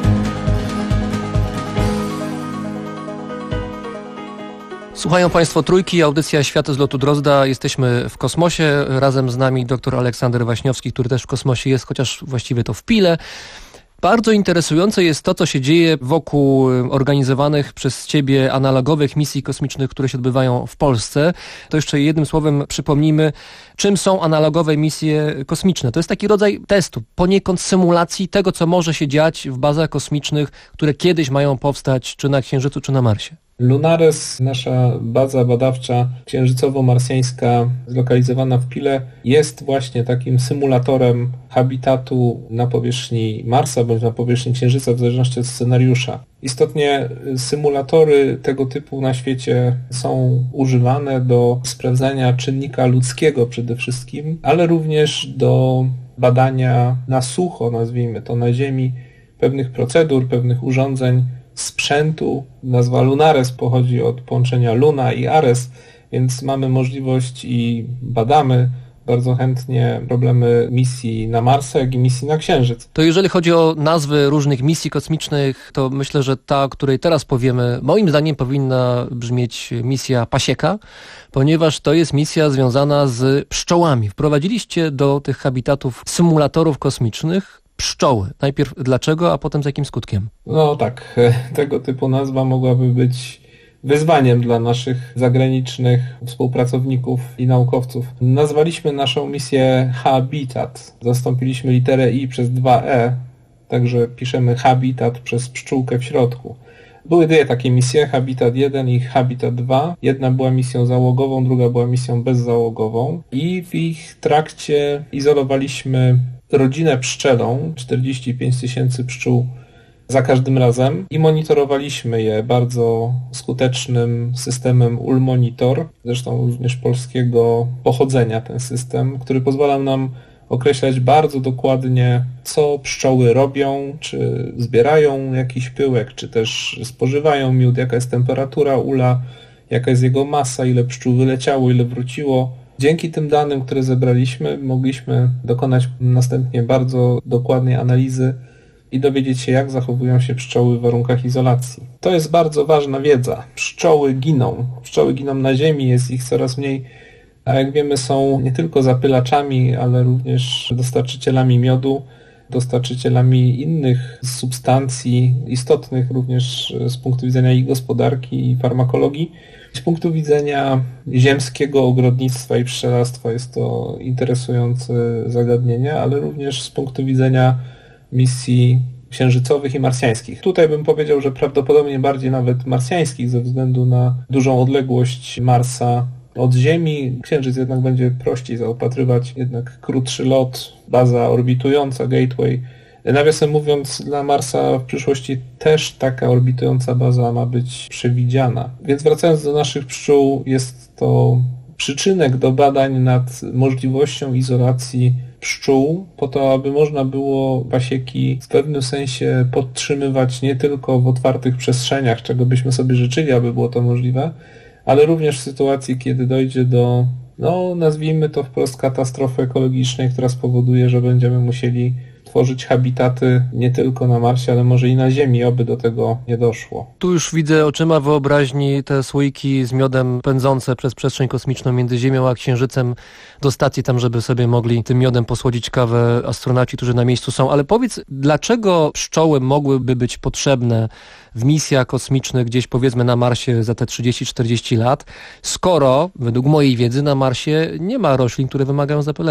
Słuchają Państwo Trójki, audycja Świat z lotu Drozda. Jesteśmy w kosmosie. Razem z nami dr Aleksander Waśniowski, który też w kosmosie jest, chociaż właściwie to w Pile. Bardzo interesujące jest to, co się dzieje wokół organizowanych przez Ciebie analogowych misji kosmicznych, które się odbywają w Polsce. To jeszcze jednym słowem przypomnijmy, czym są analogowe misje kosmiczne. To jest taki rodzaj testu, poniekąd symulacji tego, co może się dziać w bazach kosmicznych, które kiedyś mają powstać czy na Księżycu, czy na Marsie. Lunares, nasza baza badawcza księżycowo-marsjańska zlokalizowana w Pile, jest właśnie takim symulatorem habitatu na powierzchni Marsa bądź na powierzchni Księżyca w zależności od scenariusza. Istotnie symulatory tego typu na świecie są używane do sprawdzania czynnika ludzkiego przede wszystkim, ale również do badania na sucho, nazwijmy to, na Ziemi, pewnych procedur, pewnych urządzeń, sprzętu. Nazwa Lunares pochodzi od połączenia Luna i Ares, więc mamy możliwość i badamy bardzo chętnie problemy misji na Marsa, jak i misji na Księżyc. To jeżeli chodzi o nazwy różnych misji kosmicznych, to myślę, że ta, o której teraz powiemy, moim zdaniem powinna brzmieć misja Pasieka, ponieważ to jest misja związana z pszczołami. Wprowadziliście do tych habitatów symulatorów kosmicznych pszczoły. Najpierw dlaczego, a potem z jakim skutkiem? No tak, tego typu nazwa mogłaby być wyzwaniem dla naszych zagranicznych współpracowników i naukowców. Nazwaliśmy naszą misję Habitat. Zastąpiliśmy literę I przez dwa E, także piszemy Habitat przez pszczółkę w środku. Były dwie takie misje, Habitat jeden i Habitat dwa. Jedna była misją załogową, druga była misją bezzałogową i w ich trakcie izolowaliśmy rodzinę pszczelą, czterdzieści pięć tysięcy pszczół za każdym razem i monitorowaliśmy je bardzo skutecznym systemem Ulmonitor, zresztą również polskiego pochodzenia ten system, który pozwalał nam określać bardzo dokładnie, co pszczoły robią, czy zbierają jakiś pyłek, czy też spożywają miód, jaka jest temperatura ula, jaka jest jego masa, ile pszczół wyleciało, ile wróciło. Dzięki tym danym, które zebraliśmy, mogliśmy dokonać następnie bardzo dokładnej analizy i dowiedzieć się, jak zachowują się pszczoły w warunkach izolacji. To jest bardzo ważna wiedza. Pszczoły giną. Pszczoły giną na ziemi, jest ich coraz mniej, a jak wiemy są nie tylko zapylaczami, ale również dostarczycielami miodu, dostarczycielami innych substancji istotnych również z punktu widzenia ich gospodarki i farmakologii. Z punktu widzenia ziemskiego ogrodnictwa i pszczelarstwa jest to interesujące zagadnienie, ale również z punktu widzenia misji księżycowych i marsjańskich. Tutaj bym powiedział, że prawdopodobnie bardziej nawet marsjańskich ze względu na dużą odległość Marsa od Ziemi. Księżyc jednak będzie prościej zaopatrywać, jednak krótszy lot, baza orbitująca, gateway. Nawiasem mówiąc, dla Marsa w przyszłości też taka orbitująca baza ma być przewidziana. Więc wracając do naszych pszczół, jest to przyczynek do badań nad możliwością izolacji pszczół, po to, aby można było pasieki w pewnym sensie podtrzymywać nie tylko w otwartych przestrzeniach, czego byśmy sobie życzyli, aby było to możliwe, ale również w sytuacji, kiedy dojdzie do, no nazwijmy to wprost, katastrofy ekologicznej, która spowoduje, że będziemy musieli tworzyć habitaty nie tylko na Marsie, ale może i na Ziemi, oby do tego nie doszło. Tu już widzę oczyma wyobraźni te słoiki z miodem pędzące przez przestrzeń kosmiczną między Ziemią a Księżycem do stacji tam, żeby sobie mogli tym miodem posłodzić kawę astronauci, którzy na miejscu są. Ale powiedz, dlaczego pszczoły mogłyby być potrzebne w misjach kosmicznych gdzieś powiedzmy na Marsie za te trzydzieści czterdzieści lat, skoro według mojej wiedzy na Marsie nie ma roślin, które wymagają zapylenia?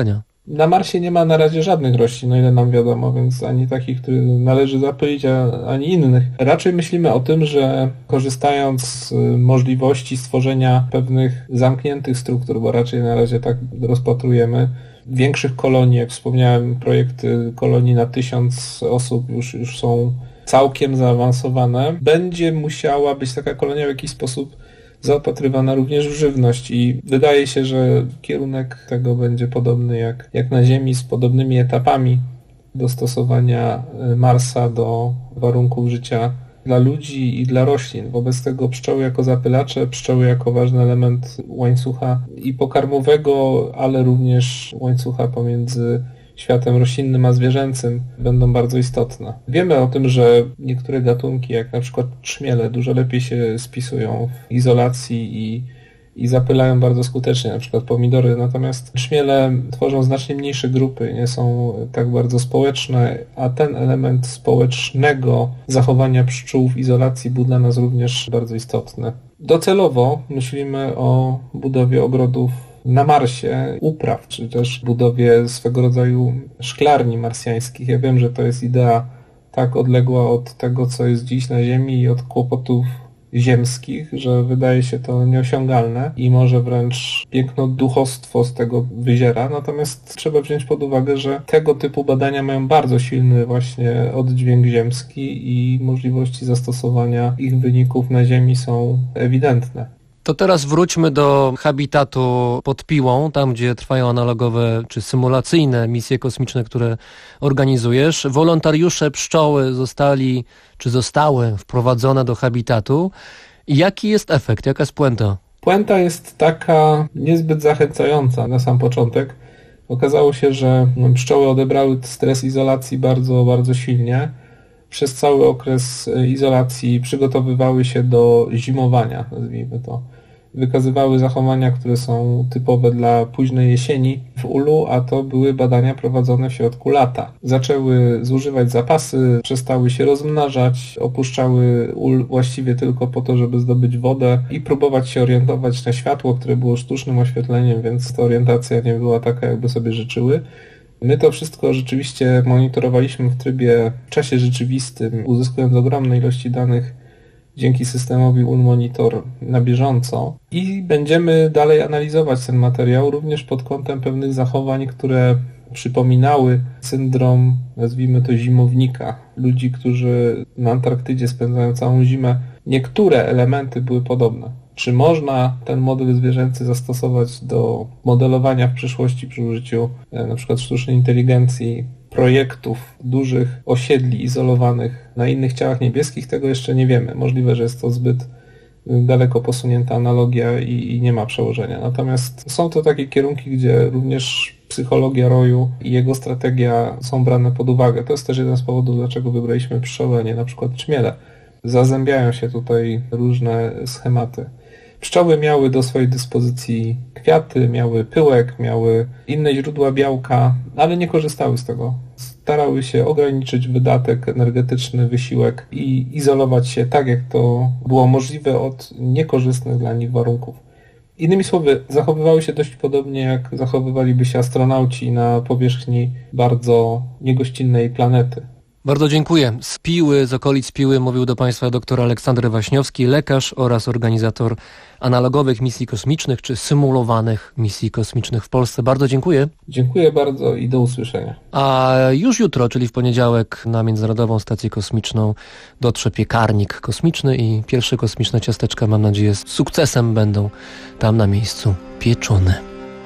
Na Marsie nie ma na razie żadnych roślin, o ile nam wiadomo, więc ani takich, które należy zapylić, ani innych. Raczej myślimy o tym, że korzystając z możliwości stworzenia pewnych zamkniętych struktur, bo raczej na razie tak rozpatrujemy, większych kolonii, jak wspomniałem, projekty kolonii na tysiąc osób już, już są całkiem zaawansowane, będzie musiała być taka kolonia w jakiś sposób zaopatrywana również w żywność i wydaje się, że kierunek tego będzie podobny jak, jak na Ziemi, z podobnymi etapami dostosowania Marsa do warunków życia dla ludzi i dla roślin. Wobec tego pszczoły jako zapylacze, pszczoły jako ważny element łańcucha i pokarmowego, ale również łańcucha pomiędzy światem roślinnym a zwierzęcym będą bardzo istotne. Wiemy o tym, że niektóre gatunki, jak na przykład trzmiele, dużo lepiej się spisują w izolacji i, i zapylają bardzo skutecznie, na przykład pomidory, natomiast trzmiele tworzą znacznie mniejsze grupy, nie są tak bardzo społeczne, a ten element społecznego zachowania pszczół w izolacji był dla nas również bardzo istotny. Docelowo myślimy o budowie ogrodów na Marsie, upraw, czy też budowie swego rodzaju szklarni marsjańskich. Ja wiem, że to jest idea tak odległa od tego, co jest dziś na Ziemi i od kłopotów ziemskich, że wydaje się to nieosiągalne i może wręcz piękno duchostwo z tego wyziera. Natomiast trzeba wziąć pod uwagę, że tego typu badania mają bardzo silny właśnie oddźwięk ziemski i możliwości zastosowania ich wyników na Ziemi są ewidentne. To teraz wróćmy do habitatu pod Piłą, tam gdzie trwają analogowe czy symulacyjne misje kosmiczne, które organizujesz. Wolontariusze pszczoły zostali czy zostały wprowadzone do habitatu. Jaki jest efekt? Jaka jest puenta? Puenta jest taka niezbyt zachęcająca na sam początek. Okazało się, że pszczoły odebrały stres izolacji bardzo, bardzo silnie. Przez cały okres izolacji przygotowywały się do zimowania, nazwijmy to. Wykazywały zachowania, które są typowe dla późnej jesieni w ulu, a to były badania prowadzone w środku lata. Zaczęły zużywać zapasy, przestały się rozmnażać, opuszczały ul właściwie tylko po to, żeby zdobyć wodę i próbować się orientować na światło, które było sztucznym oświetleniem, więc ta orientacja nie była taka, jakby sobie życzyły. My to wszystko rzeczywiście monitorowaliśmy w trybie w czasie rzeczywistym, uzyskując ogromne ilości danych dzięki systemowi UlMonitor na bieżąco i będziemy dalej analizować ten materiał również pod kątem pewnych zachowań, które przypominały syndrom, nazwijmy to zimownika, ludzi, którzy na Antarktydzie spędzają całą zimę. Niektóre elementy były podobne. Czy można ten model zwierzęcy zastosować do modelowania w przyszłości przy użyciu na przykład sztucznej inteligencji projektów dużych osiedli izolowanych na innych ciałach niebieskich? Tego jeszcze nie wiemy. Możliwe, że jest to zbyt daleko posunięta analogia i, i nie ma przełożenia. Natomiast są to takie kierunki, gdzie również psychologia roju i jego strategia są brane pod uwagę. To jest też jeden z powodów, dlaczego wybraliśmy pszczoły, a nie na przykład trzmiele. Zazębiają się tutaj różne schematy. Pszczoły miały do swojej dyspozycji kwiaty, miały pyłek, miały inne źródła białka, ale nie korzystały z tego. Starały się ograniczyć wydatek energetyczny, wysiłek i izolować się tak, jak to było możliwe od niekorzystnych dla nich warunków. Innymi słowy, zachowywały się dość podobnie, jak zachowywaliby się astronauci na powierzchni bardzo niegościnnej planety. Bardzo dziękuję. Z Piły, z okolic Piły mówił do Państwa dr Aleksander Waśniowski, lekarz oraz organizator analogowych misji kosmicznych czy symulowanych misji kosmicznych w Polsce. Bardzo dziękuję. Dziękuję bardzo i do usłyszenia. A już jutro, czyli w poniedziałek, na Międzynarodową Stację Kosmiczną dotrze piekarnik kosmiczny i pierwsze kosmiczne ciasteczka, mam nadzieję, z sukcesem będą tam na miejscu pieczone.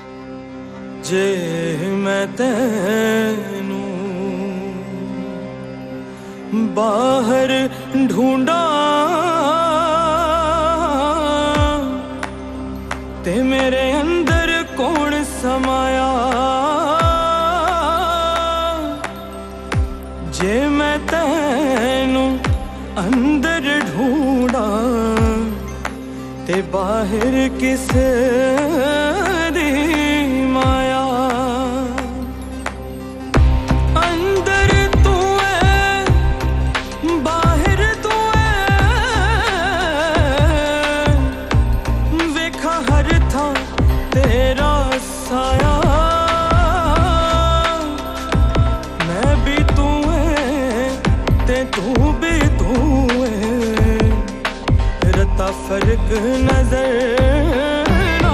बाहर ढूंढा ते मेरे अंदर कौन समाया जे मैं तैनू अंदर ढूंढा ते बाहर किसे दी माया तेरा साया फर्क नजर ना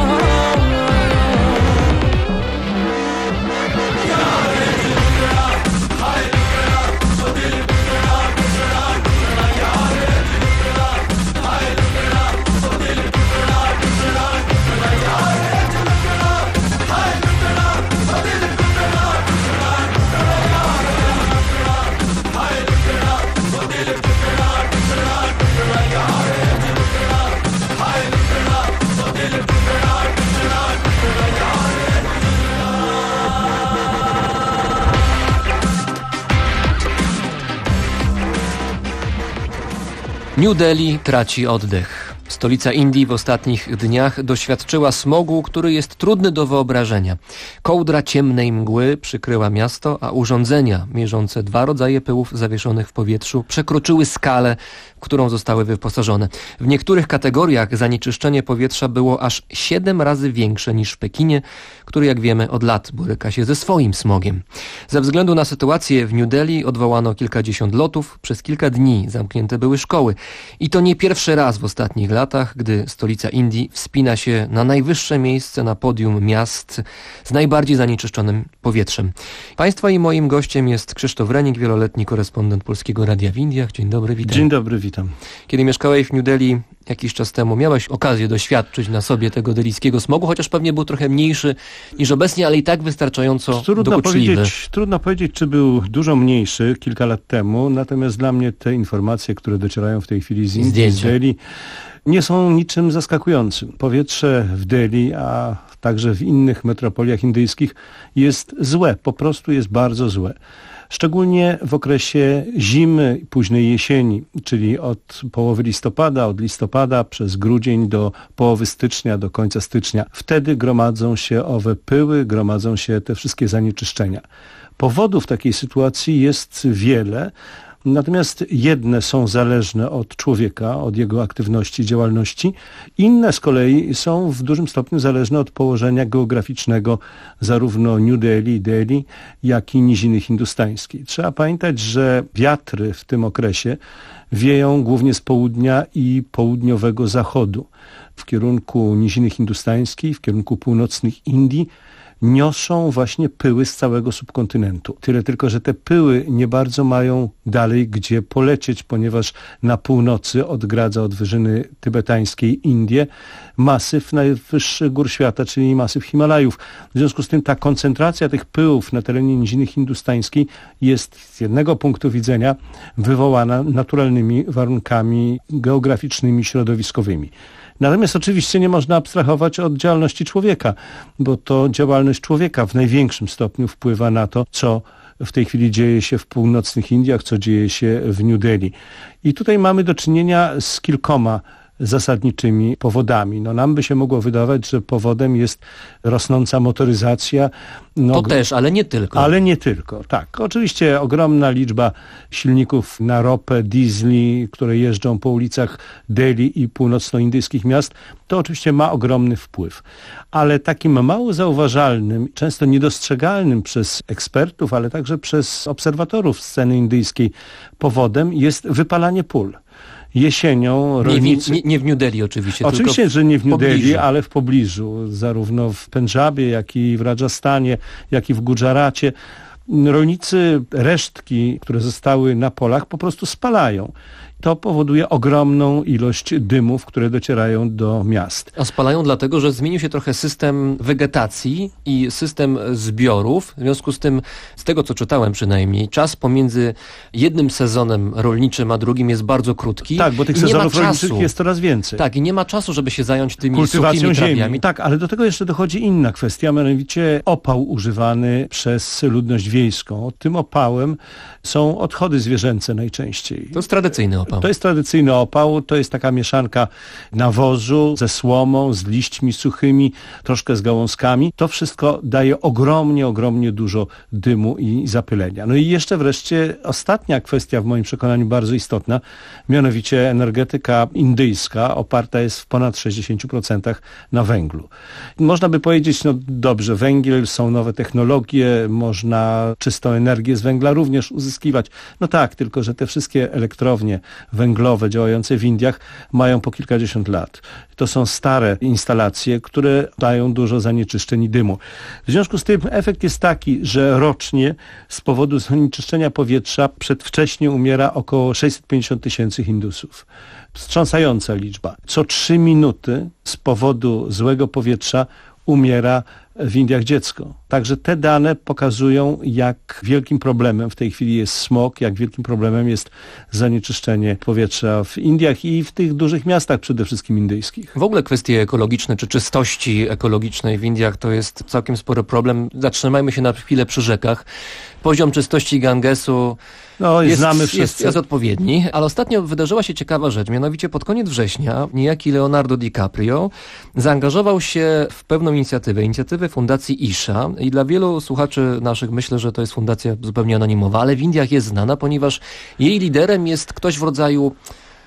New Delhi traci oddech. Stolica Indii w ostatnich dniach doświadczyła smogu, który jest trudny do wyobrażenia. Kołdra ciemnej mgły przykryła miasto, a urządzenia mierzące dwa rodzaje pyłów zawieszonych w powietrzu przekroczyły skalę, w którą zostały wyposażone. W niektórych kategoriach zanieczyszczenie powietrza było aż siedem razy większe niż w Pekinie, który, jak wiemy, od lat boryka się ze swoim smogiem. Ze względu na sytuację w New Delhi odwołano kilkadziesiąt lotów, przez kilka dni zamknięte były szkoły. I to nie pierwszy raz w ostatnich latach, gdy stolica Indii wspina się na najwyższe miejsce na podium miast z najbardziej zanieczyszczonym powietrzem. Państwa i moim gościem jest Krzysztof Renik, wieloletni korespondent Polskiego Radia w Indiach. Dzień dobry, witam. Dzień dobry, witam. Kiedy mieszkałeś w New Delhi jakiś czas temu, miałeś okazję doświadczyć na sobie tego delijskiego smogu, chociaż pewnie był trochę mniejszy niż obecnie, ale i tak wystarczająco trudno dokuczliwy. Powiedzieć, trudno powiedzieć, czy był dużo mniejszy kilka lat temu, natomiast dla mnie te informacje, które docierają w tej chwili z Indii, z Delhi, nie są niczym zaskakującym. Powietrze w Delhi, a także w innych metropoliach indyjskich jest złe, po prostu jest bardzo złe. Szczególnie w okresie zimy i późnej jesieni, czyli od połowy listopada, od listopada przez grudzień do połowy stycznia, do końca stycznia. Wtedy gromadzą się owe pyły, gromadzą się te wszystkie zanieczyszczenia. Powodów takiej sytuacji jest wiele. Natomiast jedne są zależne od człowieka, od jego aktywności, działalności. Inne z kolei są w dużym stopniu zależne od położenia geograficznego zarówno New Delhi, Delhi, jak i niziny hindustańskiej. Trzeba pamiętać, że wiatry w tym okresie wieją głównie z południa i południowego zachodu. W kierunku niziny hindustańskiej, w kierunku północnych Indii, niosą właśnie pyły z całego subkontynentu. Tyle tylko, że te pyły nie bardzo mają dalej gdzie polecieć, ponieważ na północy odgradza od wyżyny tybetańskiej Indię masyw najwyższych gór świata, czyli masyw Himalajów. W związku z tym ta koncentracja tych pyłów na terenie niziny hindustańskiej jest z jednego punktu widzenia wywołana naturalnymi warunkami geograficznymi, środowiskowymi. Natomiast oczywiście nie można abstrahować od działalności człowieka, bo to działalność człowieka w największym stopniu wpływa na to, co w tej chwili dzieje się w północnych Indiach, co dzieje się w New Delhi. I tutaj mamy do czynienia z kilkoma zasadniczymi powodami. No nam by się mogło wydawać, że powodem jest rosnąca motoryzacja. No, to też, ale nie tylko. Ale nie tylko, tak. Oczywiście ogromna liczba silników na ropę, diesli, które jeżdżą po ulicach Delhi i północnoindyjskich miast, to oczywiście ma ogromny wpływ. Ale takim mało zauważalnym, często niedostrzegalnym przez ekspertów, ale także przez obserwatorów sceny indyjskiej powodem jest wypalanie pól. Jesienią rolnicy... Nie, nie, nie w New Delhi oczywiście. Oczywiście, tylko w że nie w New pobliżu. Delhi, ale w pobliżu. Zarówno w Pendżabie, jak i w Rajasthanie, jak i w Gudżaracie. Rolnicy resztki, które zostały na polach, po prostu spalają. To powoduje ogromną ilość dymów, które docierają do miast. A spalają dlatego, że zmienił się trochę system wegetacji i system zbiorów. W związku z tym, z tego co czytałem przynajmniej, czas pomiędzy jednym sezonem rolniczym a drugim jest bardzo krótki. Tak, bo tych sezonów rolniczych jest coraz więcej. Tak, i nie ma czasu, żeby się zająć tymi kultywacją suchymi ziemi. trawiami. Tak, ale do tego jeszcze dochodzi inna kwestia, mianowicie opał używany przez ludność wiejską. Tym opałem są odchody zwierzęce najczęściej. To jest tradycyjny opał. To jest tradycyjny opał, to jest taka mieszanka nawozu ze słomą, z liśćmi suchymi, troszkę z gałązkami. To wszystko daje ogromnie, ogromnie dużo dymu i zapylenia. No i jeszcze wreszcie ostatnia kwestia w moim przekonaniu bardzo istotna, mianowicie energetyka indyjska oparta jest w ponad sześćdziesięciu procentach na węglu. Można by powiedzieć, no dobrze, węgiel, są nowe technologie, można czystą energię z węgla również uzyskiwać. No tak, tylko że te wszystkie elektrownie węglowe działające w Indiach mają po kilkadziesiąt lat. To są stare instalacje, które dają dużo zanieczyszczeń i dymu. W związku z tym efekt jest taki, że rocznie z powodu zanieczyszczenia powietrza przedwcześnie umiera około sześćset pięćdziesiąt tysięcy Hindusów. Wstrząsająca liczba. Co trzy minuty z powodu złego powietrza umiera w Indiach dziecko. Także te dane pokazują, jak wielkim problemem w tej chwili jest smog, jak wielkim problemem jest zanieczyszczenie powietrza w Indiach i w tych dużych miastach przede wszystkim indyjskich. W ogóle kwestie ekologiczne czy czystości ekologicznej w Indiach to jest całkiem spory problem. Zatrzymajmy się na chwilę przy rzekach. Poziom czystości Gangesu no, jest, znamy jest, jest odpowiedni, ale ostatnio wydarzyła się ciekawa rzecz, mianowicie pod koniec września niejaki Leonardo DiCaprio zaangażował się w pewną inicjatywę, inicjatywę Fundacji Isha i dla wielu słuchaczy naszych myślę, że to jest fundacja zupełnie anonimowa, ale w Indiach jest znana, ponieważ jej liderem jest ktoś w rodzaju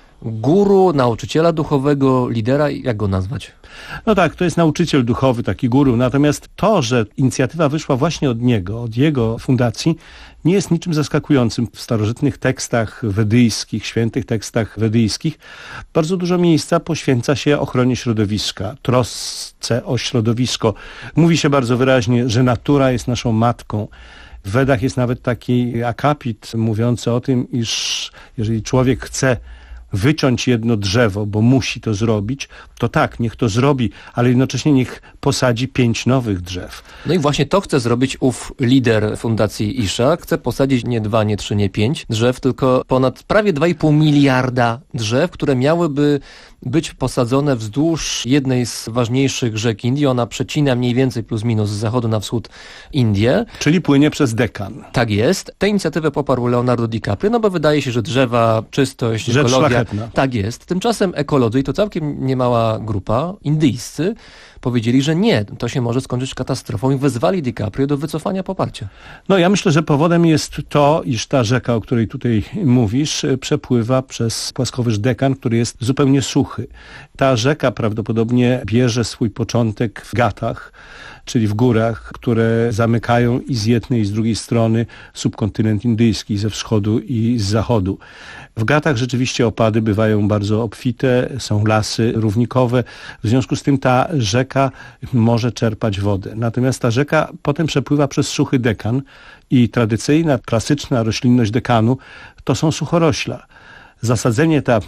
guru, nauczyciela duchowego, lidera, jak go nazwać? No tak, to jest nauczyciel duchowy, taki guru, natomiast to, że inicjatywa wyszła właśnie od niego, od jego fundacji, nie jest niczym zaskakującym. W starożytnych tekstach wedyjskich, świętych tekstach wedyjskich bardzo dużo miejsca poświęca się ochronie środowiska, trosce o środowisko. Mówi się bardzo wyraźnie, że natura jest naszą matką. W Wedach jest nawet taki akapit mówiący o tym, iż jeżeli człowiek chce wyciąć jedno drzewo, bo musi to zrobić, to tak, niech to zrobi, ale jednocześnie niech posadzi pięć nowych drzew. No i właśnie to chce zrobić ów lider Fundacji Isha. Chce posadzić nie dwa, nie trzy, nie pięć drzew, tylko ponad prawie dwa i pół miliarda drzew, które miałyby być posadzone wzdłuż jednej z ważniejszych rzek Indii. Ona przecina mniej więcej plus minus z zachodu na wschód Indię. Czyli płynie przez Dekan. Tak jest. Tę inicjatywę poparł Leonardo DiCaprio, no bo wydaje się, że drzewa, czystość, rzecz ekologia. Szlachetna. Tak jest. Tymczasem ekolodzy, i to całkiem niemała grupa, indyjscy, powiedzieli, że nie, to się może skończyć katastrofą i wezwali DiCaprio do wycofania poparcia. No ja myślę, że powodem jest to, iż ta rzeka, o której tutaj mówisz, przepływa przez płaskowyż Dekan, który jest zupełnie suchy. Ta rzeka prawdopodobnie bierze swój początek w Gatach, czyli w górach, które zamykają i z jednej i z drugiej strony subkontynent indyjski, ze wschodu i z zachodu. W Gatach rzeczywiście opady bywają bardzo obfite, są lasy równikowe, w związku z tym ta rzeka może czerpać wodę. Natomiast ta rzeka potem przepływa przez suchy Dekan i tradycyjna, klasyczna roślinność Dekanu to są suchorośla. Zasadzenie ta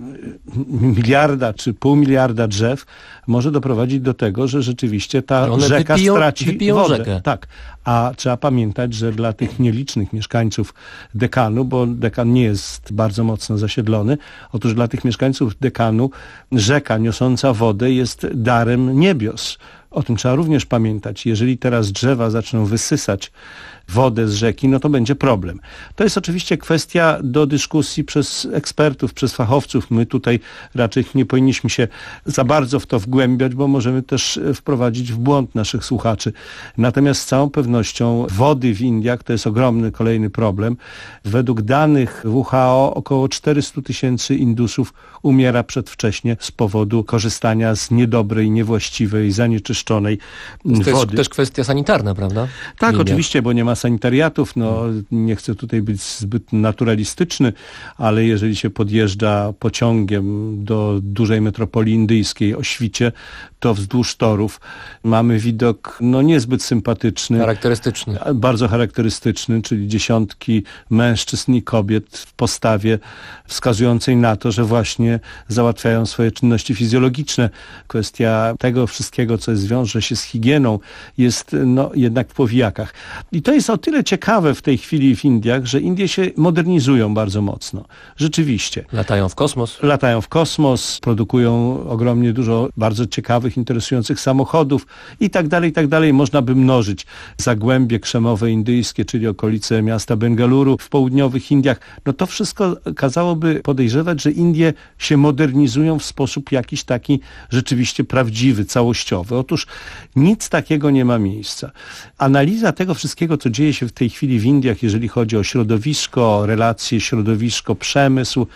miliarda czy pół miliarda drzew może doprowadzić do tego, że rzeczywiście ta One rzeka wypiją, straci wypiją wodę. Rzekę. Tak, a trzeba pamiętać, że dla tych nielicznych mieszkańców Dekanu, bo Dekan nie jest bardzo mocno zasiedlony, otóż dla tych mieszkańców Dekanu rzeka niosąca wodę jest darem niebios. O tym trzeba również pamiętać. Jeżeli teraz drzewa zaczną wysysać wodę z rzeki, no to będzie problem. To jest oczywiście kwestia do dyskusji przez ekspertów, przez fachowców. My tutaj raczej nie powinniśmy się za bardzo w to wgłębiać, bo możemy też wprowadzić w błąd naszych słuchaczy. Natomiast z całą pewnością wody w Indiach to jest ogromny kolejny problem. Według danych W H O około czterysta tysięcy Indusów umiera przedwcześnie z powodu korzystania z niedobrej, niewłaściwej, zanieczyszczonej wody. To jest też kwestia sanitarna, prawda? Tak, oczywiście, bo nie ma sanitariatów, no nie chcę tutaj być zbyt naturalistyczny, ale jeżeli się podjeżdża pociągiem do dużej metropolii indyjskiej o świcie, to wzdłuż torów mamy widok no niezbyt sympatyczny. Charakterystyczny. Bardzo charakterystyczny, czyli dziesiątki mężczyzn i kobiet w postawie wskazującej na to, że właśnie załatwiają swoje czynności fizjologiczne. Kwestia tego wszystkiego, co wiąże się z higieną, jest no jednak w powijakach. I to jest o tyle ciekawe w tej chwili w Indiach, że Indie się modernizują bardzo mocno. Rzeczywiście. Latają w kosmos. Latają w kosmos, produkują ogromnie dużo bardzo ciekawych, interesujących samochodów i tak dalej, i tak dalej. Można by mnożyć zagłębie krzemowe indyjskie, czyli okolice miasta Bengaluru w południowych Indiach. No to wszystko kazałoby podejrzewać, że Indie się modernizują w sposób jakiś taki rzeczywiście prawdziwy, całościowy. Otóż nic takiego nie ma miejsca. Analiza tego wszystkiego, co dzieje się w tej chwili w Indiach, jeżeli chodzi o środowisko, relacje środowisko, przemysł,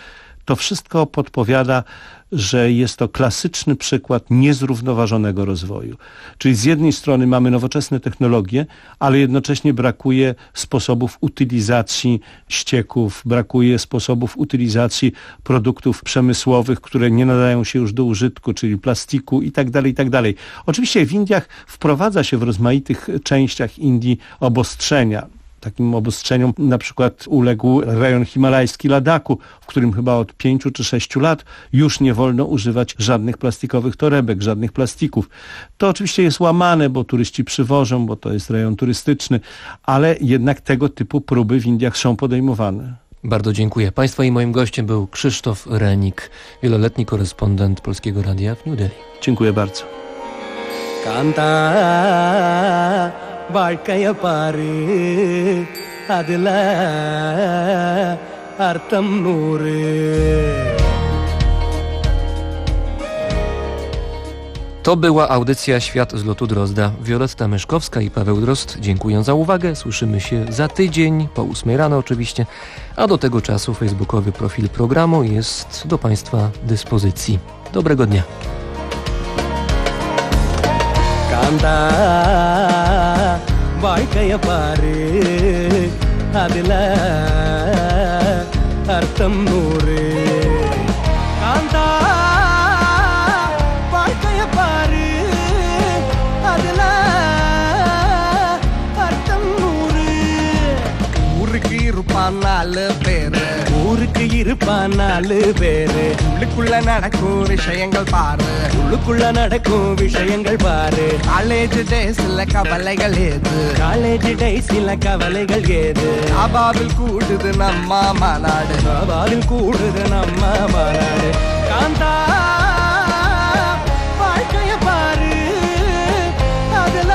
To wszystko podpowiada, że jest to klasyczny przykład niezrównoważonego rozwoju. Czyli z jednej strony mamy nowoczesne technologie, ale jednocześnie brakuje sposobów utylizacji ścieków, brakuje sposobów utylizacji produktów przemysłowych, które nie nadają się już do użytku, czyli plastiku i tak dalej, i tak dalej. Oczywiście w Indiach wprowadza się w rozmaitych częściach Indii obostrzenia. Takim obostrzeniom na przykład uległ rejon himalajski Ladaku, w którym chyba od pięciu czy sześciu lat już nie wolno używać żadnych plastikowych torebek, żadnych plastików. To oczywiście jest łamane, bo turyści przywożą, bo to jest rejon turystyczny, ale jednak tego typu próby w Indiach są podejmowane. Bardzo dziękuję. Państwa i moim gościem był Krzysztof Renik, wieloletni korespondent Polskiego Radia w New Delhi. Dziękuję bardzo. Kanta வாழ்க்கைய பாரு அதுல அர்த்தம் நூறு. To była audycja Świat z lotu Drozda. Wioletta Myszkowska i Paweł Drozd dziękuję za uwagę. Słyszymy się za tydzień, po ósmej rano oczywiście, a do tego czasu facebookowy profil programu jest do Państwa dyspozycji. Dobrego dnia. Kanta வாழ்க்கைய பாரு அதுல அர்த்தம் நூறு. காந்தா வாழ்க்கைய பாரு அதுல அர்த்தம் நூறு. ஊருக்கு இருப்பான் நாலு பேரு, ஊருக்கு இருப்பான் நாலு பேரு. உள்ளுக்குள்ள நடக்கும் விஷயங்கள் பாரு, உள்ளுக்குள்ள நடக்கும் விஷயங்கள் பாரு. காலேஜ் டேஸ்ல கவலைகள் ஏது, காலேஜ் டேஸ்ல கவலைகள் ஏது. அபாவில் கூடுது நம்ம மாநாடு, அபாவில் கூடுது நம்ம மாநாடு. காந்தா வாழ்க்கைய பாரு அதுல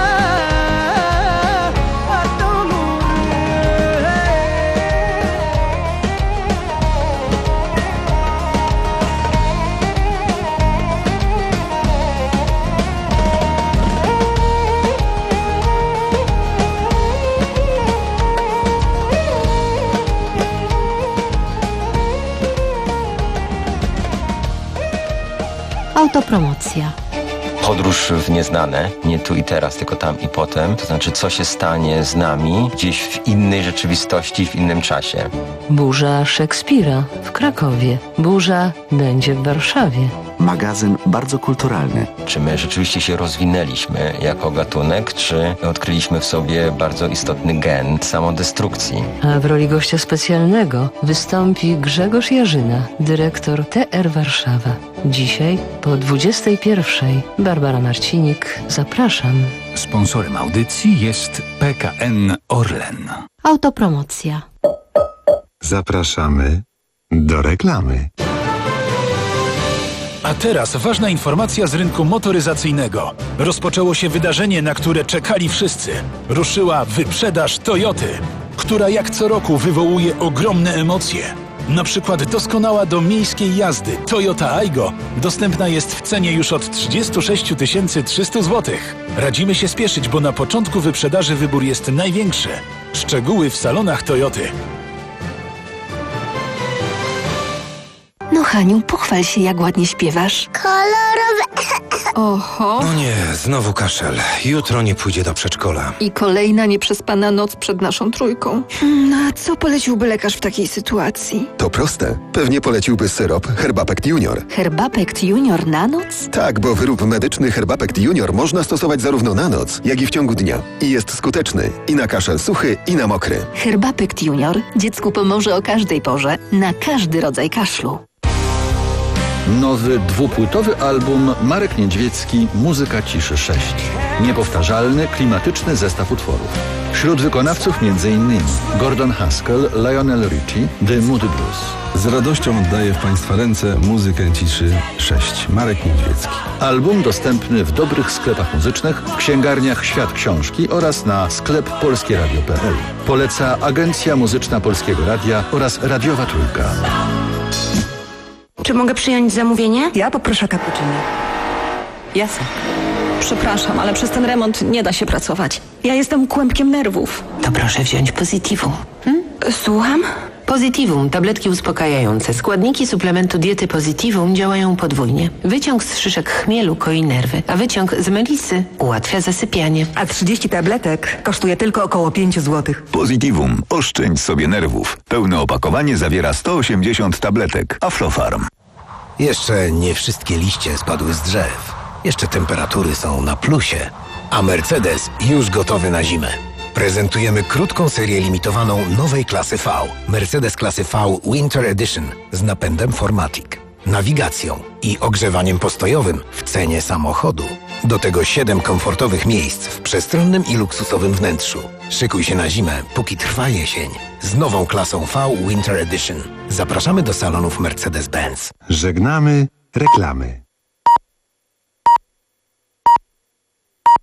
அர்த்தம் நூறு. Autopromocja. Podróż w nieznane, nie tu i teraz, tylko tam i potem. To znaczy, co się stanie z nami gdzieś w innej rzeczywistości, w innym czasie. Burza Szekspira w Krakowie. Burza będzie w Warszawie. Magazyn bardzo kulturalny. Czy my rzeczywiście się rozwinęliśmy jako gatunek, czy odkryliśmy w sobie bardzo istotny gen samodestrukcji? A w roli gościa specjalnego wystąpi Grzegorz Jarzyna, dyrektor T R Warszawa. Dzisiaj po dwudziestej pierwszej. Barbara Marcinik, zapraszam. Sponsorem audycji jest P K N Orlen. Autopromocja. Zapraszamy do reklamy. A teraz ważna informacja z rynku motoryzacyjnego. Rozpoczęło się wydarzenie, na które czekali wszyscy. Ruszyła wyprzedaż Toyoty, która jak co roku wywołuje ogromne emocje. Na przykład doskonała do miejskiej jazdy Toyota Aygo dostępna jest w cenie już od trzydzieści sześć tysięcy trzysta złotych. Radzimy się spieszyć, bo na początku wyprzedaży wybór jest największy. Szczegóły w salonach Toyoty. No Haniu, pochwal się, jak ładnie śpiewasz. Kolorowe. Oho. No nie, znowu kaszel. Jutro nie pójdzie do przedszkola. I kolejna nieprzespana noc przed naszą trójką. No a co poleciłby lekarz w takiej sytuacji? To proste. Pewnie poleciłby syrop Herbapect Junior. Herbapect Junior na noc? Tak, bo wyrób medyczny Herbapect Junior można stosować zarówno na noc, jak i w ciągu dnia. I jest skuteczny i na kaszel suchy, i na mokry. Herbapect Junior dziecku pomoże o każdej porze, na każdy rodzaj kaszlu. Nowy dwupłytowy album Marek Niedźwiecki Muzyka Ciszy sześć. Niepowtarzalny, klimatyczny zestaw utworów. Wśród wykonawców m.in. Gordon Haskell, Lionel Richie, The Moody Blues. Z radością oddaję w Państwa ręce Muzykę Ciszy sześć. Marek Niedźwiecki. Album dostępny w dobrych sklepach muzycznych, w księgarniach Świat Książki oraz na sklep polskie radio kropka p l. Poleca Agencja Muzyczna Polskiego Radia oraz Radiowa Trójka. Czy mogę przyjąć zamówienie? Ja poproszę cappuccino. Jasne. Przepraszam, ale przez ten remont nie da się pracować. Ja jestem kłębkiem nerwów. To proszę wziąć Positivo. Hmm? Słucham? Positivum, tabletki uspokajające. Składniki suplementu diety Positivum działają podwójnie. Wyciąg z szyszek chmielu koi nerwy, a wyciąg z melisy ułatwia zasypianie. A trzydzieści tabletek kosztuje tylko około pięć złotych. Positivum. Oszczędź sobie nerwów. Pełne opakowanie zawiera sto osiemdziesiąt tabletek. Aflofarm. Jeszcze nie wszystkie liście spadły z drzew. Jeszcze temperatury są na plusie. A Mercedes już gotowy na zimę. Prezentujemy krótką serię limitowaną nowej klasy V. Mercedes klasy V Winter Edition z napędem four matic, nawigacją i ogrzewaniem postojowym w cenie samochodu. Do tego siedem komfortowych miejsc w przestronnym i luksusowym wnętrzu. Szykuj się na zimę, póki trwa jesień. Z nową klasą V Winter Edition. Zapraszamy do salonów Mercedes-Benz. Żegnamy reklamy.